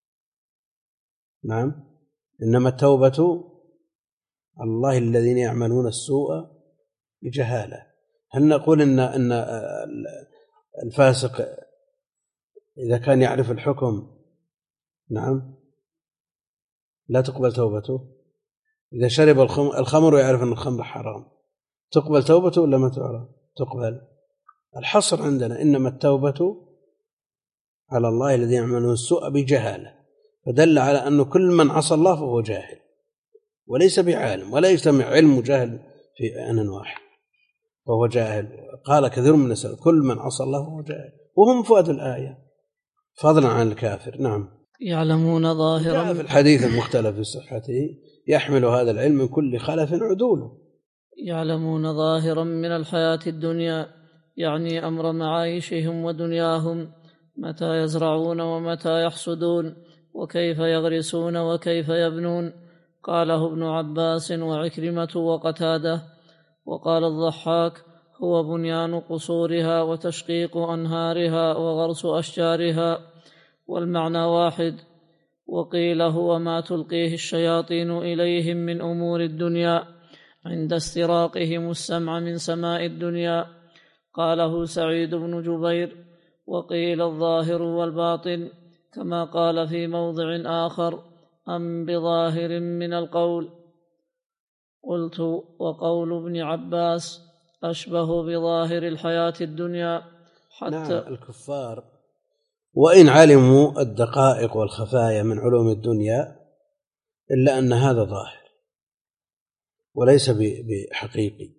نعم، إنما التوبة على الله الذين يعملون السوء بجهالة. هل نقول إن أن الفاسق إذا كان يعرف الحكم نعم لا تقبل توبته؟ إذا شرب الخمر ويعرف أن الخمر حرام تقبل توبته ولا ما تقبل؟ الحصر عندنا إنما التوبة على الله الذين يعملون السوء بجهالة، فدل على أنه كل من عصى الله فهو جاهل وليس بعالم، ولا يجتمع علم وجاهل في آن واحد، فهو جاهل. قال كثير من السلف كل من عصى الله فهو جاهل، وهم مفاد الآية فضلا عن الكافر. نعم. يعلمون ظاهرا في الحديث المختلف في صحته يحمل هذا العلم من كل خلف عدوله. يعلمون ظاهرا من الحياة الدنيا، يعني أمر معايشهم ودنياهم، متى يزرعون ومتى يحصدون، وكيف يغرسون وكيف يبنون. قاله ابن عباس وعكرمة وقتاده. وقال الضحاك: هو بنيان قصورها وتشقيق أنهارها وغرس أشجارها، والمعنى واحد. وقيل هو ما تلقيه الشياطين إليهم من أمور الدنيا عند استراقهم السمع من سماء الدنيا. قاله سعيد بن جبير. وقيل الظاهر والباطن، كما قال في موضع آخر: أم بظاهر من القول. قلت: وقول ابن عباس أشبه بظاهر الحياة الدنيا. حتى نعم، الكفار وإن علموا الدقائق والخفايا من علوم الدنيا إلا أن هذا ظاهر وليس بحقيقي،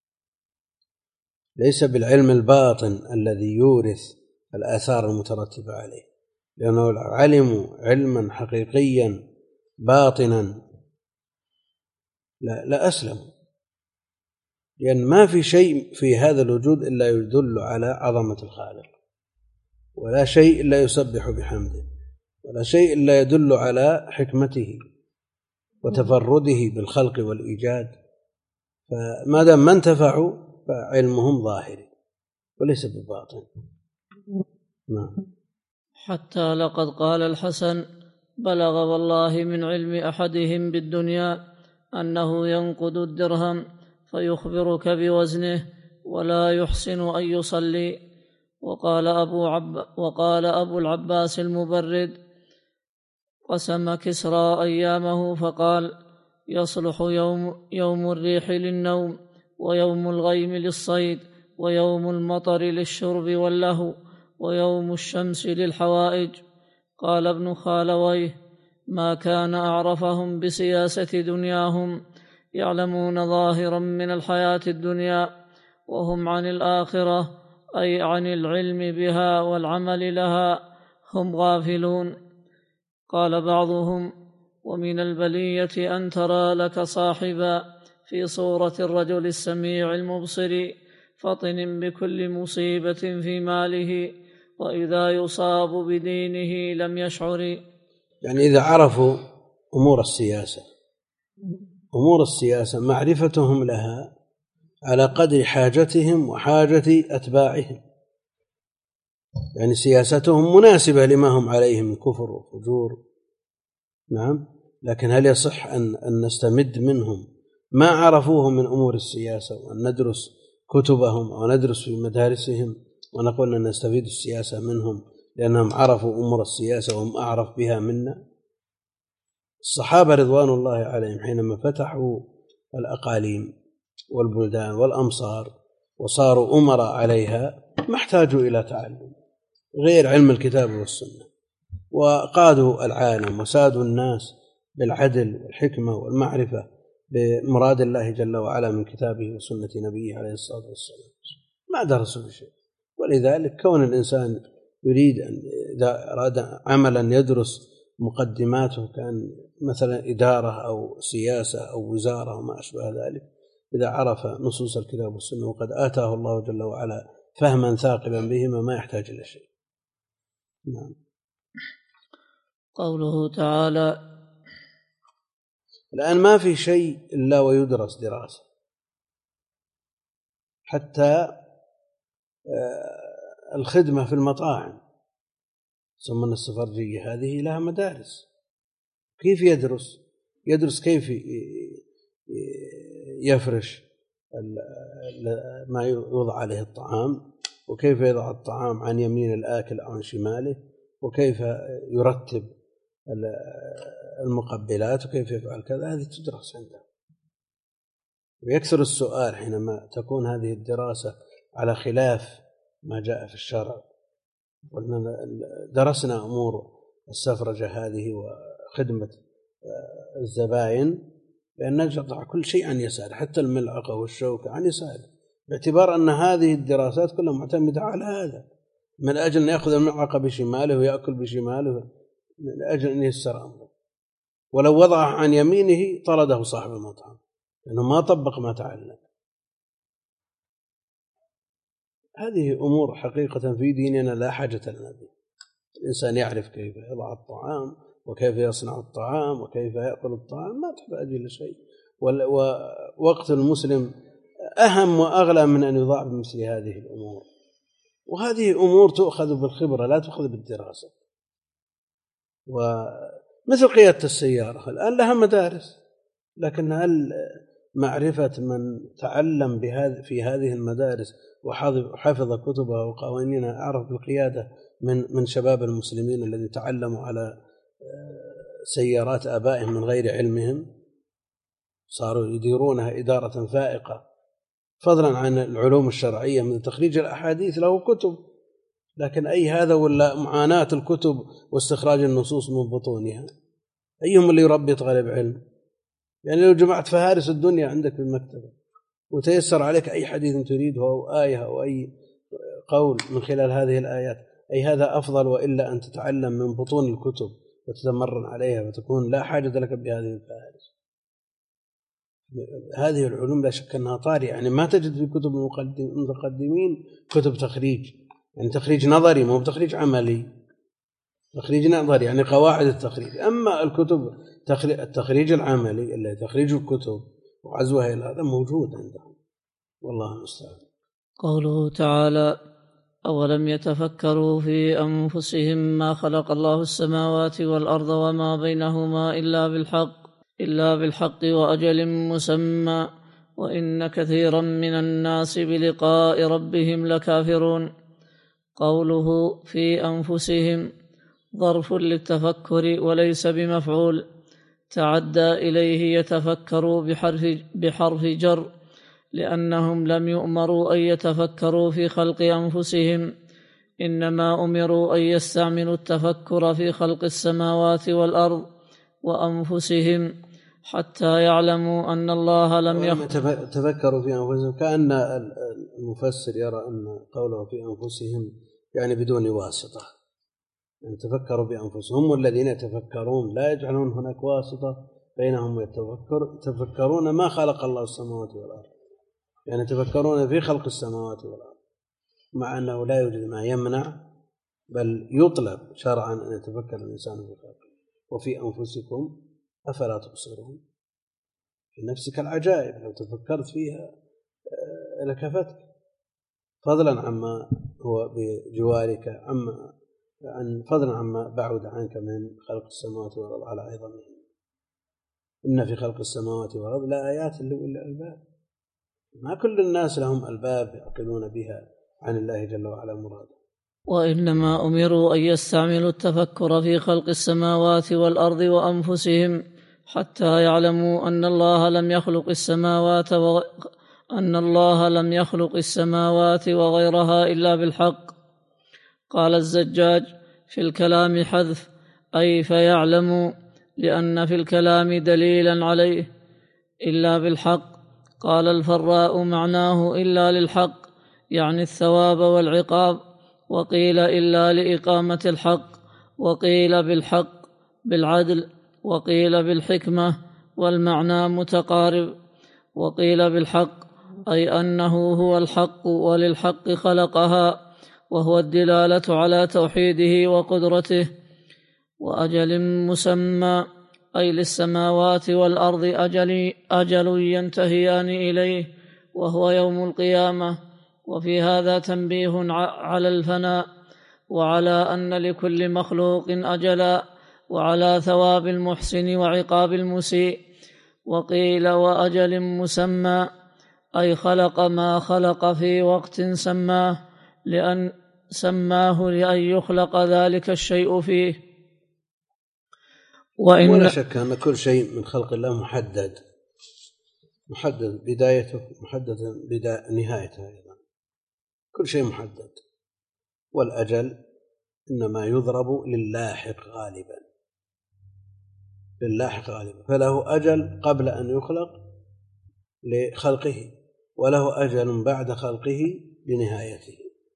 ليس بالعلم الباطن الذي يورث الآثار المترتبة عليه، لأنه لو علموا علما حقيقيا باطنا لا, لا أسلموا، لأن ما في شيء في هذا الوجود إلا يدل على عظمة الخالق، ولا شيء إلا يسبح بحمده، ولا شيء إلا يدل على حكمته وتفرده بالخلق والإيجاد. فما دام ما انتفعوا فعلمهم ظاهري وليس بباطن. نعم. حتى لقد قال الحسن: بلغ والله من علم أحدهم بالدنيا أنه ينقد الدرهم فيخبرك بوزنه ولا يحسن أن يصلي. وقال أبو, عب وقال أبو العباس المبرد: قسم كسرى أيامه فقال: يصلح يوم, يوم الريح للنوم، ويوم الغيم للصيد، ويوم المطر للشرب واللهو، ويوم الشمس للحوائج. قال ابن خالويه: ما كان أعرفهم بسياسة دنياهم، يعلمون ظاهرا من الحياة الدنيا وهم عن الآخرة أي عن العلم بها والعمل لها هم غافلون. قال بعضهم: ومن البلية أن ترى لك صاحبا في صورة الرجل السميع المبصر فطن بكل مصيبة في ماله، وإذا يصاب بدينه لم يشعر. يعني إذا عرفوا أمور السياسة أمور السياسة معرفتهم لها على قدر حاجتهم وحاجة أتباعهم، يعني سياستهم مناسبة لما هم عليه من كفر وفجور. نعم، لكن هل يصح أن, أن نستمد منهم ما عرفوه من أمور السياسة وأن ندرس كتبهم أو ندرس في مدارسهم ونقول أن نستفيد السياسة منهم لأنهم عرفوا أمور السياسة وهم أعرف بها منا؟ الصحابة رضوان الله عليهم حينما فتحوا الأقاليم والبلدان والأمصار وصاروا أمراء عليها ما احتاجوا إلى تعلم غير علم الكتاب والسنة، وقادوا العالم وسادوا الناس بالعدل والحكمة والمعرفة بمراد الله جل وعلا من كتابه وسنة نبيه عليه الصلاة والسلام، ما درسوا بشيء. ولذلك كون الإنسان يريد أن إذا أراد عملا يدرس مقدماته كان مثلا إدارة أو سياسة أو وزارة وما أشبه ذلك، إذا عرف نصوص الكتاب والسنة وقد آتاه الله جل وعلا فهما ثاقبا بهما ما يحتاج إلى شيء. نعم. قوله تعالى: الآن ما في شيء إلا ويدرس دراسة، حتى الخدمة في المطاعم ثم السفرجية هذه لها مدارس. كيف يدرس؟ يدرس كيف يفرش ما يوضع عليه الطعام، وكيف يضع الطعام عن يمين الآكل أو عن شماله، وكيف يرتب المقبلات، وكيف يفعل كذا. هذه تدرس عنده، ويكثر السؤال حينما تكون هذه الدراسة على خلاف ما جاء في الشرع. درسنا أمور السفرجة هذه وخدمة الزبائن بأن نضع كل شيء عن يسار، حتى الملعقة والشوكة عن يسار، باعتبار أن هذه الدراسات كلها معتمدة على هذا، من أجل أن يأخذ الملعقة بشماله ويأكل بشماله، من أجل أن يسر أمره. ولو وضعه عن يمينه طرده صاحب المطعم لأنه ما طبق ما تعلم. هذه أمور حقيقة في ديننا لا حاجة لنا بها. الإنسان يعرف كيف يضع الطعام وكيف يصنع الطعام وكيف يأكل الطعام، ما تحتاج إلى شيء. ووقت المسلم أهم وأغلى من أن يضاع بمثل هذه الأمور، وهذه أمور تؤخذ بالخبرة لا تؤخذ بالدراسة. ومثل قيادة السيارة الآن لها مدارس، لكن هل معرفة من تعلم بهذه في هذه المدارس وحفظ كتبها وقوانينها أعرف بالقيادة من من شباب المسلمين الذين تعلموا على سيارات آبائهم من غير علمهم، صاروا يديرونها إدارة فائقة، فضلا عن العلوم الشرعية من تخريج الأحاديث له كتب. لكن أي هذا ولا معاناة الكتب واستخراج النصوص من بطونها؟ أيهم اللي يربي طالب علم؟ يعني لو جمعت فهارس الدنيا عندك في المكتبة وتيسر عليك أي حديث تريده أو آية أو أي قول من خلال هذه الآيات، أي هذا أفضل وإلا أن تتعلم من بطون الكتب وتتمرن عليها وتكون لا حاجة لك بهذه الفهارس. هذه العلوم لا شك أنها طارئة، يعني ما تجد في كتب المتقدمين كتب تخريج، يعني تخريج نظري مو بتخريج عملي، تخريج نظري يعني قواعد التخريج. أما الكتب التخريج العملي اللي تخريج الكتب وعزوها إلى هذا موجود عندهم، والله المستعان. قوله تعالى: أولم يتفكروا في أنفسهم ما خلق الله السماوات والأرض وما بينهما إلا بالحق إلا بالحق وأجل مسمى وإن كثيرا من الناس بلقاء ربهم لكافرون. قوله في أنفسهم ظرف للتفكر وليس بمفعول، تعدى إليه يتفكروا بحرف, بحرف جر، لأنهم لم يؤمروا أن يتفكروا في خلق أنفسهم، إنما أمروا أن يستعملوا التفكر في خلق السماوات والأرض وأنفسهم حتى يعلموا أن الله لم يتفكروا في أنفسهم. كأن المفسر يرى أن قوله في أنفسهم يعني بدون واسطة، يعني تفكروا بأنفسهم، والذين يتفكرون لا يجعلون هناك واسطة بينهم يتفكر يتفكرون ما خلق الله السماوات والأرض، يعني يتفكرون في خلق السماوات والأرض، مع أنه لا يوجد ما يمنع بل يطلب شرعا أن يتفكر الإنسان في خلقه. وفي أنفسكم أفلا تبصرون، في نفسك العجائب لو تفكرت فيها لكفتك، فضلا عما هو بجوارك، عما عن فضلا عما بعد عنك من خلق السماوات والأرض على عظمه. إن في خلق السماوات والأرض لآيات لأولي الألباب. ما كل الناس لهم ألباب يعقلون بها عن الله جل وعلا مراده. وإنما أمروا أن يستعملوا التفكر في خلق السماوات والأرض وأنفسهم حتى يعلموا أن الله لم يخلق السماوات و... أن الله لم يخلق السماوات وغيرها إلا بالحق. قال الزجاج: في الكلام حذف، أي فيعلموا، لأن في الكلام دليلا عليه. إلا بالحق. قال الفراء: معناه إلا للحق، يعني الثواب والعقاب. وقيل إلا لإقامة الحق، وقيل بالحق بالعدل، وقيل بالحكمة، والمعنى متقارب. وقيل بالحق أي أنه هو الحق وللحق خلقها، وهو الدلالة على توحيده وقدرته. وأجل مسمى أي للسماوات والأرض أجل, أجل ينتهيان إليه وهو يوم القيامة. وفي هذا تنبيه على الفناء، وعلى أن لكل مخلوق أجلا، وعلى ثواب المحسن وعقاب المسيء. وقيل وأجل مسمى أي خلق ما خلق في وقت سماه لأن سماه لأن يخلق ذلك الشيء فيه. وإن ولا شك أن كل شيء من خلق الله محدد محدد بدايته، محدد نهايته أيضا، كل شيء محدد. والأجل إنما يضرب للاحق غالبا، للاحق غالبا، فله أجل قبل أن يخلق لخلقه، وله أجل بعد خلقه لنهايته.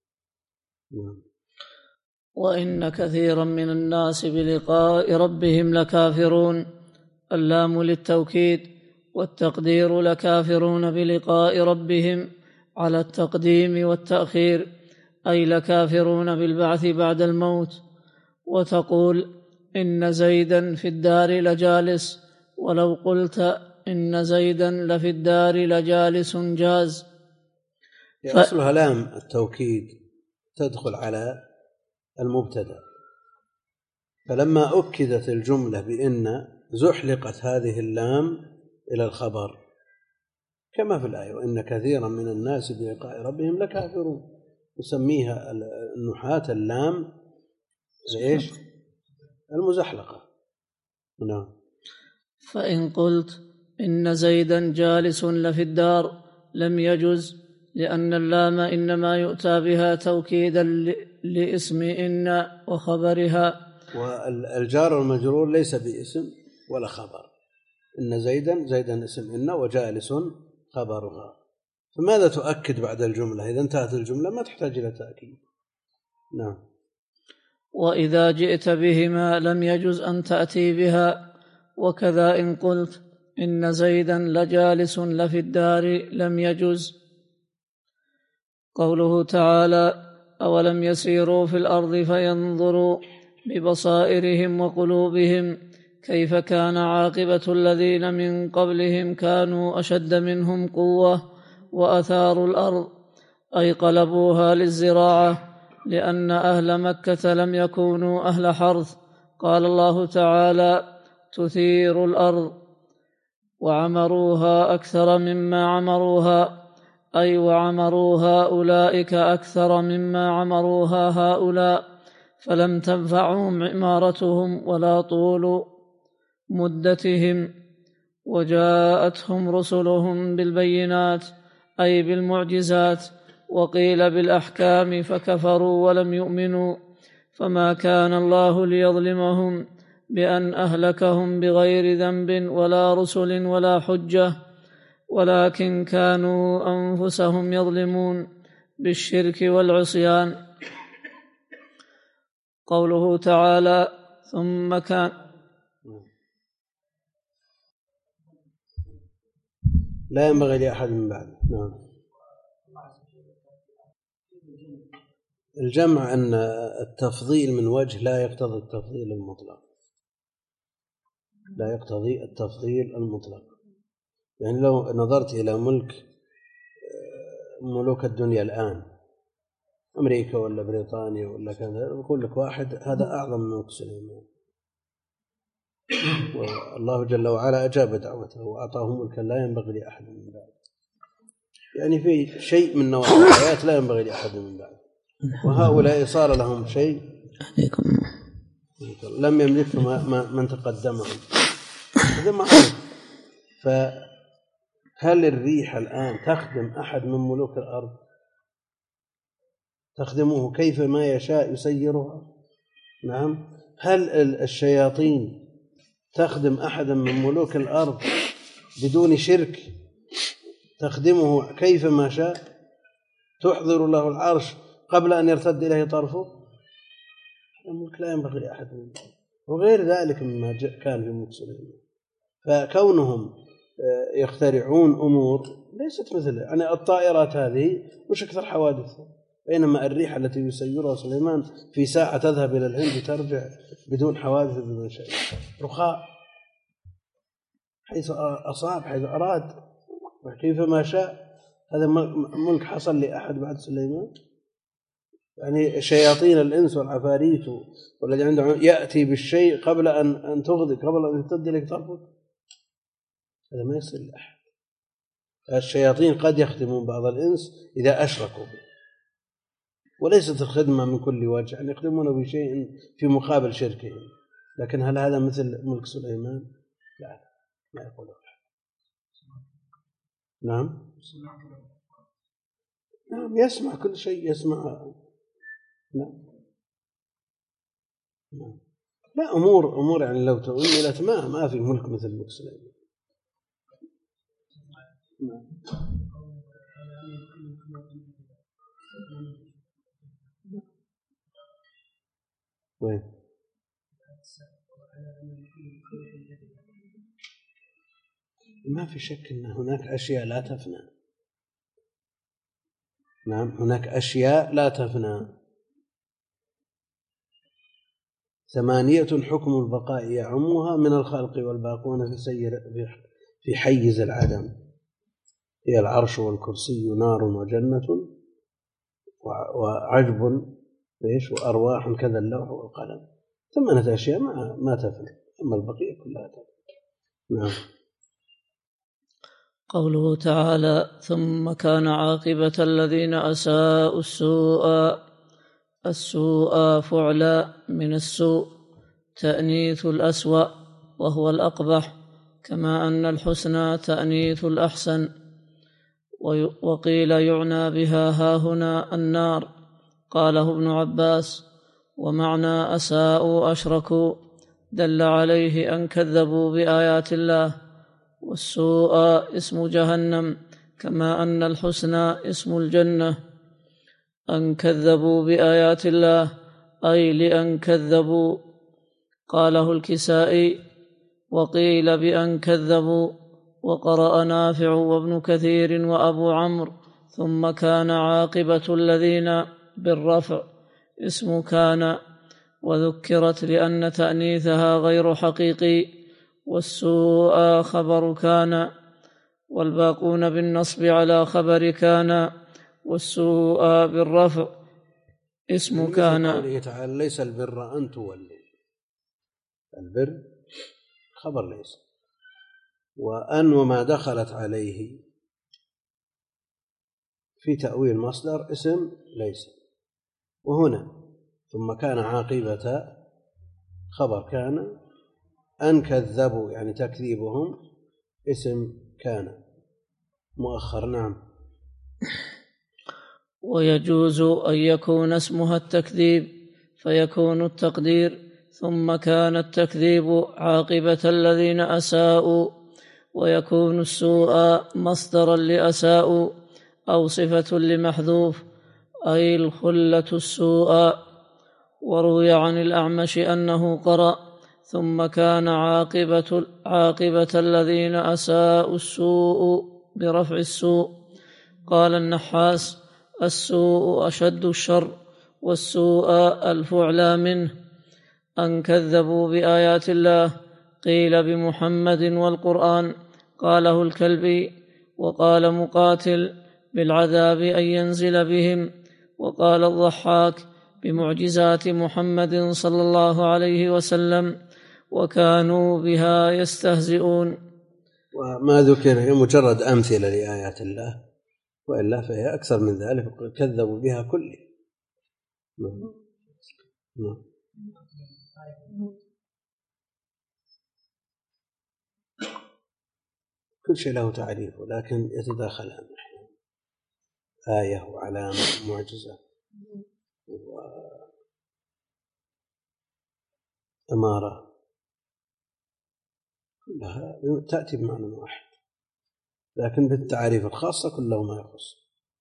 وإن كثيرا من الناس بلقاء ربهم لكافرون. اللام للتوكيد، والتقدير لكافرون بلقاء ربهم، على التقديم والتأخير، أي لكافرون بالبعث بعد الموت. وتقول إن زيدا في الدار لجالس، ولو قلت إن زيدا لفي الدار لجالس جاز. ف... أصلها لام التوكيد تدخل على المبتدأ، فلما أكدت الجملة بإن زحلقت هذه اللام إلى الخبر كما في الآية وإن كثيرا من الناس بلقاء ربهم لكافرون، يسميها النحاة اللام إيش؟ المزحلقة. نعم. فإن قلت إن زيدا جالس لفي الدار لم يجز، لأن اللام إنما يؤتى بها توكيدا لاسم إن وخبرها، والجار والمجرور ليس باسم ولا خبر. إن زيدا زيدا اسم إن وجالس خبرها، فماذا تؤكد بعد الجملة؟ إذا انتهت الجملة ما تحتاج إلى تأكيد. نعم. وإذا جئت بهما لم يجز أن تأتي بها. وكذا إن قلت إن زيدا لجالس لفي الدار لم يجز. قوله تعالى أولم يسيروا في الأرض فينظروا ببصائرهم وقلوبهم كيف كان عاقبة الذين من قبلهم كانوا أشد منهم قوة وأثاروا الأرض، أي قلبوها للزراعة، لأن أهل مكة لم يكونوا أهل حرث. قال الله تعالى تثير الأرض وعمروها أكثر مما عمروها، أي وعمروها أولئك أكثر مما عمروها هؤلاء، فلم تنفعهم عمارتهم ولا طول مدتهم. وجاءتهم رسلهم بالبينات أي بالمعجزات، وقيل بالأحكام فكفروا ولم يؤمنوا، فما كان الله ليظلمهم بأن أهلكهم بغير ذنب ولا رسل ولا حجة، ولكن كانوا أنفسهم يظلمون بالشرك والعصيان. قوله تعالى ثم كان لا ينبغي لأحد من بعد. نعم. الجمع أن التفضيل من وجه لا يقتضي التفضيل المطلق، لا يقتضي التفضيل المطلق. يعني لو نظرت إلى ملك ملوك الدنيا الآن، أمريكا ولا بريطانيا ولا كذا، يقول لك واحد هذا أعظم من ملك سليمان، والله جل وعلا أجاب دعوته وأعطاه ملكا لا ينبغي لأحد من بعد. يعني في شيء من نواحي الحياة لا ينبغي لأحد من بعد، وهؤلاء صار لهم شيء لم يملكه من تقدمهم. هذا معروف. فهل الريح الآن تخدم أحد من ملوك الأرض؟ تخدمه كيف ما يشاء يسيرها. نعم. هل الشياطين تخدم أحدا من ملوك الأرض بدون شرك؟ تخدمه كيف ما شاء، تحضر له العرش قبل أن يرتد إليه طرفه. الملك لا ينبغي لأحد منه، وغير ذلك مما كان في ملك سليمان. فكونهم يخترعون أمور ليست مثل يعني الطائرات هذه وش أكثر حوادثها، بينما الريح التي يسيرها سليمان في ساعة تذهب إلى الهند ترجع بدون حوادث بدون شيء، رخاء حيث أصاب حيث أراد وكيف ما شاء. هذا ملك حصل لأحد بعد سليمان؟ يعني شياطين الإنس والعفاريت والذي عنده يأتي بالشيء قبل أن أن تغضي قبل أن ترتد إليك طرفك، هذا ما يصير لأحد. الشياطين قد يخدمون بعض الإنس إذا أشركوا به، وليست الخدمة من كل وجه، يعني يخدمون بشيء في مقابل شركهم. لكن هل هذا مثل ملك سليمان؟ لا، ما يقول أحد. نعم. نعم يسمع كل شيء، يسمع. نعم. نعم. لا أمور أمور يعني لو تؤملت ما ما في ملك مثل ملك سليمان. نعم. وين؟ ما في شك أن هناك أشياء لا تفنى، نعم هناك أشياء لا تفنى. ثمانية حكم البقاء يعمها من الخلق والباقون في سير في حيز العدم، هي العرش والكرسي نار وجنة وعجب ايش وأرواح كذا اللوح والقلم. ثمانية أشياء ما ما تفنى، أما البقية كلها تفنى. نعم. قوله تعالى: ثم كان عاقبة الذين أساءوا السوء. السوء فعلا من السوء، تأنيث الأسوأ وهو الأقبح، كما أن الحسنى تأنيث الأحسن. وقيل يعنى بها هاهنا النار. قاله ابن عباس: ومعنى أساءوا أشركوا، دل عليه أن كذبوا بآيات الله. والسوء اسم جهنم، كما أن الحسنى اسم الجنة. أن كذبوا بآيات الله أي لأن كذبوا. قاله الكسائي: وقيل بأن كذبوا. وقرأ نافع وابن كثير وأبو عمرو: ثم كان عاقبة الذين بالرفع اسم كان، وذكرت لأن تأنيثها غير حقيقي. والسوء خبر كان، والباقون بالنصب على خبر كان، والسوء بالرفع اسم كان. قوله تعالى: ليس البر أن تولوا. البر خبر ليس، وأن وما دخلت عليه في تأويل مصدر اسم ليس. وهنا ثم كان عاقبة خبر كان، أن كذبوا يعني تكذيبهم اسم كان مؤخر. نعم. ويجوز أن يكون اسمها التكذيب فيكون التقدير: ثم كان التكذيب عاقبة الذين أساءوا. ويكون السوء مصدرا لأساءوا أو صفة لمحذوف، أي الخلة السوء. وروي عن الأعمش أنه قرأ: ثم كان عاقبة, عاقبة الذين أساءوا السوء برفع السوء. قال النحاس: السوء أشد الشر، والسوء الفعلى منه. أن كذبوا بآيات الله، قيل بمحمد والقرآن. قاله الكلبي. وقال مقاتل: بالعذاب أن ينزل بهم. وقال الضحاك: بمعجزات محمد صلى الله عليه وسلم، وكانوا بها يستهزئون. وما ذكر مجرد أمثلة لآيات الله، وإلا فهي أكثر من ذلك، كذبوا بها كله. كل شيء له تعريف، لكن يتداخل أحيانا آية وعلامة معجزة وأمارة، كلها تأتي بمعنى واحد، لكن بالتعريف الخاصة كله ما يخص.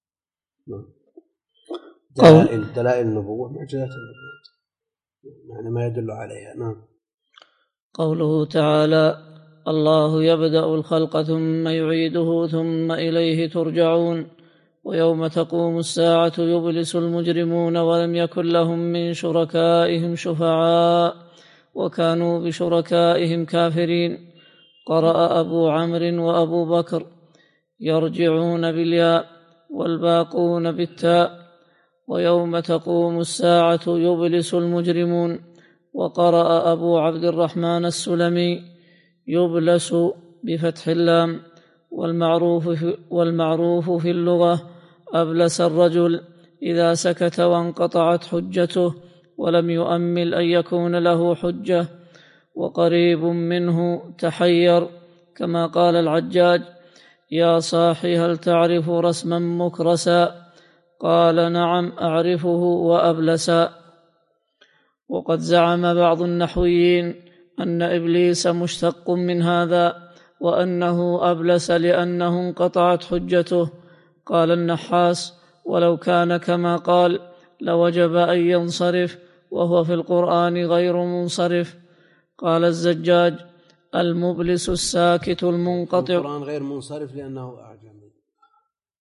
دلائل دلائل النبوة معجزات النبوة يعني ما يدل عليها. نعم. قوله تعالى: الله يبدأ الخلق ثم يعيده ثم إليه ترجعون. ويوم تقوم الساعة يبلس المجرمون ولم يكن لهم من شركائهم شفعاء وكانوا بشركائهم كافرين. قرأ أبو عمرو وأبو بكر: يرجعون بالياء والباقون بالتاء. ويوم تقوم الساعة يبلس المجرمون. وقرأ أبو عبد الرحمن السلمي: يبلس بفتح اللام. والمعروف في, والمعروف في اللغة أبلس الرجل إذا سكت وانقطعت حجته ولم يؤمل أن يكون له حجة. وقريب منه تحير، كما قال العجاج: يا صاحي هل تعرف رسما مكرسا؟ قال: نعم أعرفه وأبلسا. وقد زعم بعض النحويين أن إبليس مشتق من هذا، وأنه أبلس لأنه انقطعت حجته. قال النحاس: ولو كان كما قال لوجب أن ينصرف، وهو في القرآن غير منصرف. قال الزجاج: المبلس الساكت المنقطع. القرآن غير منصرف لأنه أعجمي.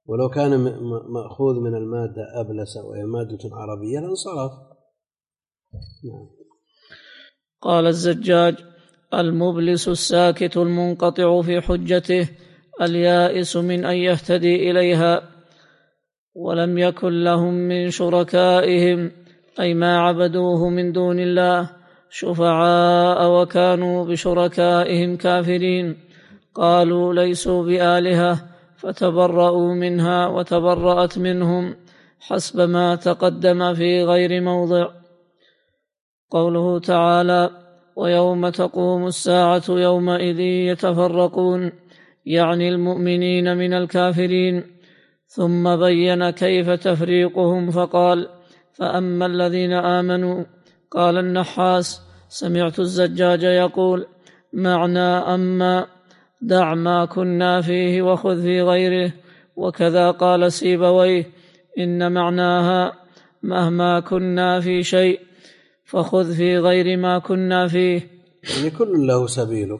ولو كان مأخوذ من المادة أبلس وهي مادة عربية لانصرف. نعم. قال الزجاج: المبلس الساكت المنقطع في حجته اليائس من أن يهتدي إليها. ولم يكن لهم من شركائهم أي ما عبدوه من دون الله شفعاء وكانوا بشركائهم كافرين، قالوا ليسوا بآلهة فتبرؤوا منها وتبرأت منهم، حسب ما تقدم في غير موضع. قوله تعالى: ويوم تقوم الساعة يومئذ يتفرقون، يعني المؤمنين من الكافرين، ثم بين كيف تفريقهم فقال: فأما الذين آمنوا. قال النحاس: سمعت الزجاج يقول: معنى أما دع ما كنا فيه وخذ في غيره. وكذا قال سيبويه: إن معناها مهما كنا في شيء فخذ في غير ما كنا فيه. يعني كل له سبيله،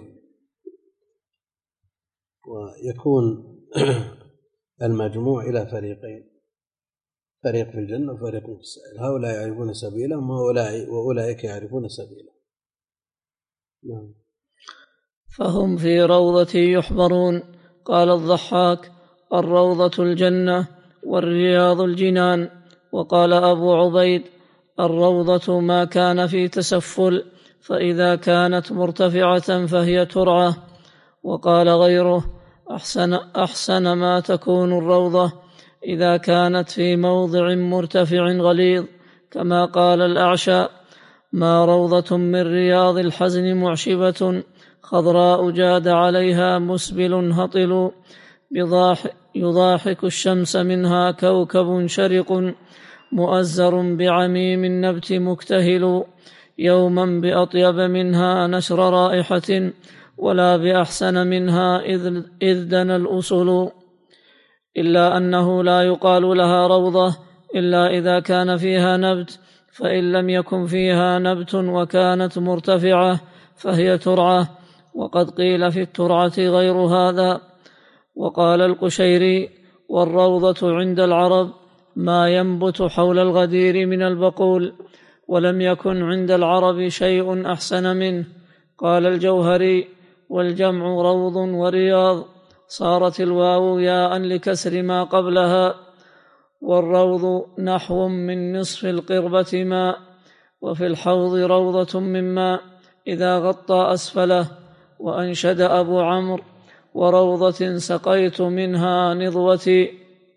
ويكون المجموع إلى فريقين، فريق في الجنة وفريق في السعير، هؤلاء يعرفون سبيلهم وأولئك يعرفون سبيلهم. نعم. فهم في روضة يحبرون. قال الضحاك: الروضة الجنة والرياض الجنان. وقال أبو عبيد: الروضة ما كان في تسفل، فإذا كانت مرتفعة فهي ترعى. وقال غيره: أحسن, أحسن ما تكون الروضة إذا كانت في موضع مرتفع غليظ، كما قال الأعشى: ما روضة من رياض الحزن معشبة، خضراء جاد عليها مسبل هطل، يضاحك الشمس منها كوكب شرق، مؤزر بعميم النبت مكتهل، يوما بأطيب منها نشر رائحة، ولا بأحسن منها إذ دنا الأصل. إلا أنه لا يقال لها روضة إلا إذا كان فيها نبت، فإن لم يكن فيها نبت وكانت مرتفعة فهي ترعة. وقد قيل في الترعة غير هذا. وقال القشيري: والروضة عند العرب ما ينبت حول الغدير من البقول، ولم يكن عند العرب شيء أحسن منه. قال الجوهري: والجمع روض ورياض، صارت الواو ياء لكسر ما قبلها، والروض نحو من نصف القربة ماء، وفي الحوض روضة من ماء إذا غطى أسفله. وأنشد أبو عمرو: وروضة سقيت منها نضوتي.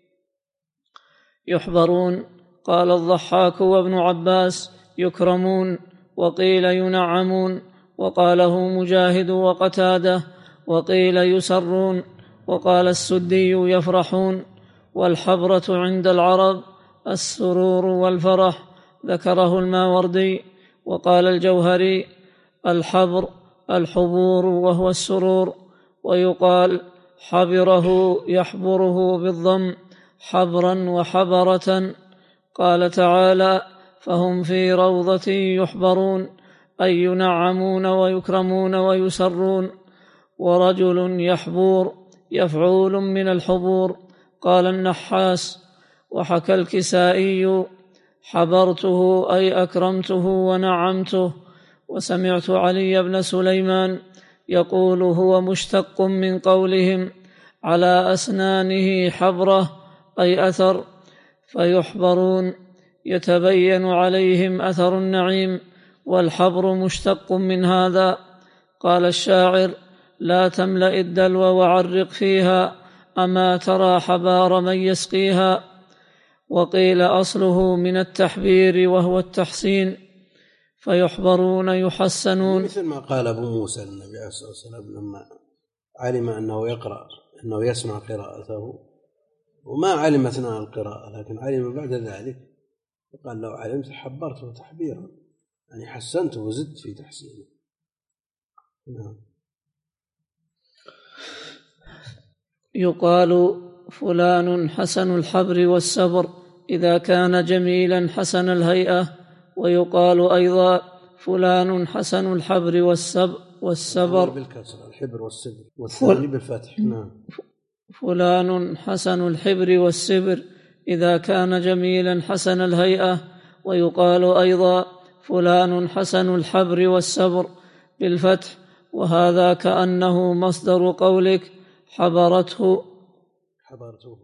يحبرون. قال الضحاك وابن عباس: يكرمون، وقيل ينعمون، وقاله مجاهد وقتاده، وقيل يسرون، وقال السدي يفرحون. والحبرة عند العرب السرور والفرح، ذكره الماوردي. وقال الجوهري: الحبر الحبور وهو السرور، ويقال حبره يحبره بالضم، حبرا وحبرة. قال تعالى: فهم في روضة يحبرون، أي ينعمون ويكرمون ويسرون. ورجل يحبور يفعول من الحبور. قال النحاس. وحكى الكسائي: حبرته أي أكرمته ونعمته. وسمعت علي بن سليمان يقول: هو مشتق من قولهم على أسنانه حبرة أي أثر، فيحبرون يتبين عليهم أثر النعيم، والحبر مشتق من هذا. قال الشاعر: لا تملأ الدلو وعرق فيها، أما ترى حبار من يسقيها. وقيل أصله من التحبير وهو التحسين، فيحبرون يحسنون. مثل ما قال أبو موسى النبي عليه الصلاة والسلام لما علم أنه يقرأ أنه يسمع قراءته وما علم أثناء القراءة، لكن علم بعد ذلك، فقال: لو علمت حبرته تحبيرا، يعني حسنته وزدت في تحسينه. نعم. يقال فلان حسن الحبر والسبر إذا كان جميلا حسن الهيئة. ويقال أيضا فلان حسن الحبر والسب والسبر بالكسر، الحبر والسبر، والثاني بالفتح. نعم. فلان حسن الحبر والسبر إذا كان جميلا حسن الهيئة. ويقال أيضا فلان حسن الحبر والسبر بالفتح، وهذا كأنه مصدر قولك حبرته حبرته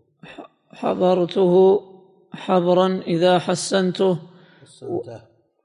حبرته حبرا إذا حسنته حسنته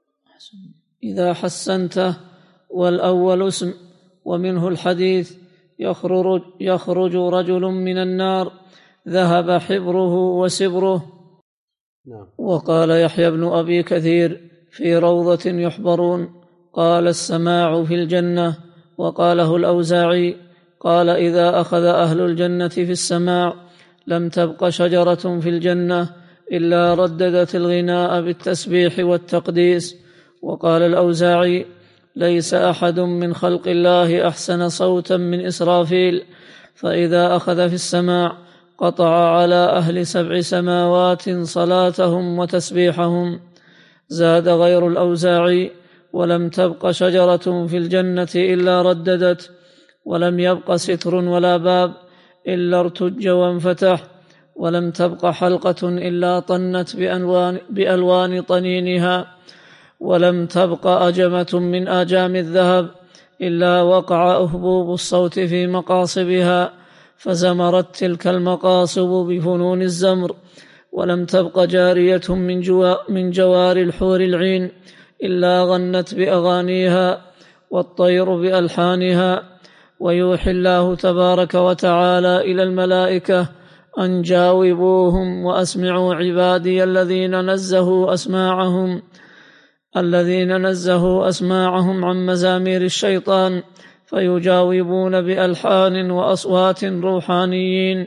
إذا حسنته. والأول اسم. ومنه الحديث يخرج, يخرج رجل من النار ذهب حبره وسبره. نعم. وقال يحيى بن أبي كثير في روضة يحبرون قال السماع في الجنة. وقاله الأوزاعي قال إذا أخذ أهل الجنة في السماع لم تبق شجرة في الجنة إلا رددت الغناء بالتسبيح والتقديس. وقال الأوزاعي ليس أحد من خلق الله أحسن صوتا من إسرافيل، فإذا أخذ في السماع قطع على أهل سبع سماوات صلاتهم وتسبيحهم. زاد غير الأوزاعي ولم تبق شجرة في الجنة إلا رددت، ولم يبق ستر ولا باب إلا ارتج وانفتح، ولم تبق حلقة إلا طنت بألوان, بألوان طنينها، ولم تبق أجمة من آجام الذهب إلا وقع أهبوب الصوت في مقاصبها فزمرت تلك المقاصب بفنون الزمر. ولم تبق جارية من, جوا من جوار الحور العين إلا غنت بأغانيها والطير بألحانها. ويوحي الله تبارك وتعالى إلى الملائكة أن جاوبوهم وأسمعوا عبادي الذين نزهوا أسماعهم الذين نزهوا أسماعهم عن مزامير الشيطان، فيجاوبون بألحان وأصوات روحانيين،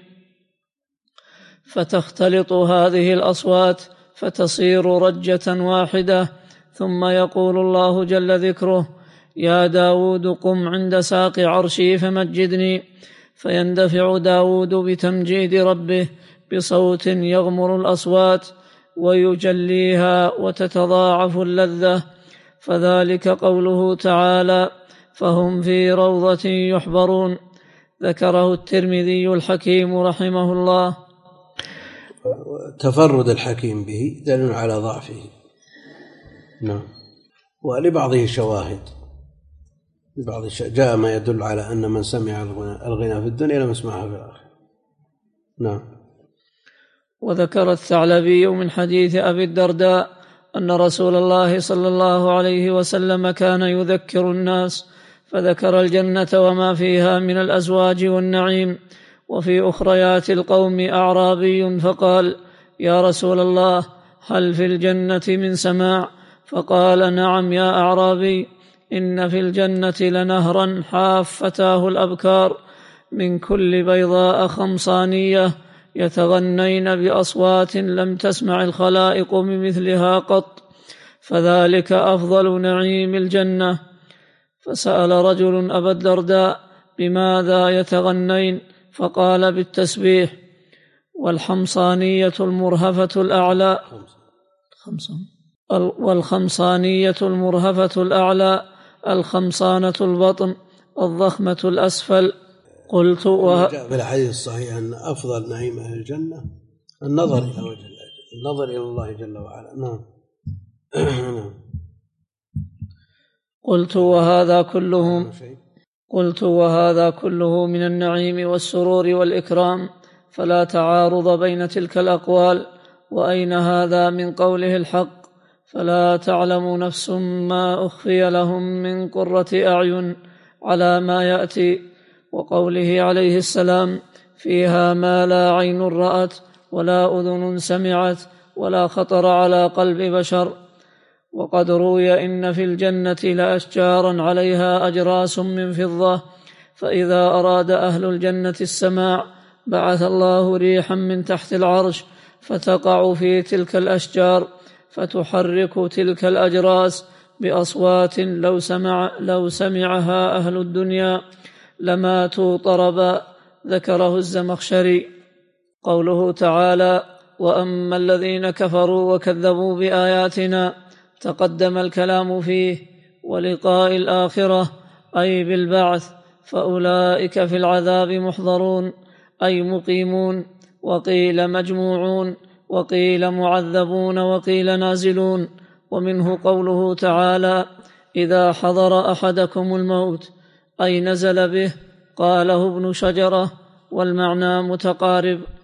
فتختلط هذه الأصوات فتصير رجة واحدة. ثم يقول الله جل ذكره يا داود قم عند ساق عرشي فمجدني، فيندفع داود بتمجيد ربه بصوت يغمر الأصوات ويجليها وتتضاعف اللذة، فذلك قوله تعالى فهم في روضة يحبرون. ذكره الترمذي الحكيم رحمه الله. تفرد الحكيم به دليل على ضعفه. نعم. ولبعضه شواهد، لبعض جاء ما يدل على أن من سمع الغنى في الدنيا لم يسمعها في الآخرة. نعم. وذكر الثعلبي من حديث أبي الدرداء أن رسول الله صلى الله عليه وسلم كان يذكر الناس فذكر الجنة وما فيها من الأزواج والنعيم. وفي أخريات القوم أعرابي فقال يا رسول الله هل في الجنة من سماع؟ فقال نعم يا أعرابي، إن في الجنة لنهرا حافتاه الأبكار من كل بيضاء خمصانية يتغنين بأصوات لم تسمع الخلائق بمثلها قط، فذلك أفضل نعيم الجنة. فسأل رجل أبا الدرداء بماذا يتغنين؟ فقال بالتسبيح. والحمصانية المرهفة الأعلى والخمصانية المرهفة الأعلى الخمصانة البطن الضخمة الأسفل. قلت وه... جاء في الحديث الصحيح أن أفضل نعيم أهل الجنة النظر إلى وجه الله، النظر إلى الله جل وعلا. نعم. قلت وهذا كله قلت وهذا كله من النعيم والسرور والإكرام، فلا تعارض بين تلك الأقوال. وأين هذا من قوله الحق؟ فلا تعلم نفس ما أخفي لهم من قرة أعين على ما يأتي. وقوله عليه السلام فيها ما لا عين رأت ولا أذن سمعت ولا خطر على قلب بشر. وقد روي إن في الجنة لأشجارا عليها أجراس من فضة، فإذا أراد أهل الجنة السماع بعث الله ريحا من تحت العرش فتقع في تلك الأشجار فتحرك تلك الأجراس بأصوات لو سمع لو سمعها أهل الدنيا لماتوا طربا. ذكره الزمخشري. قوله تعالى وأما الذين كفروا وكذبوا بآياتنا تقدم الكلام فيه ولقاء الآخرة أي بالبعث، فأولئك في العذاب محضرون، أي مقيمون، وقيل مجموعون، وقيل معذبون، وقيل نازلون. ومنه قوله تعالى: إذا حضر أحدكم الموت، أي نزل به، قاله ابن شجرة، والمعنى متقارب.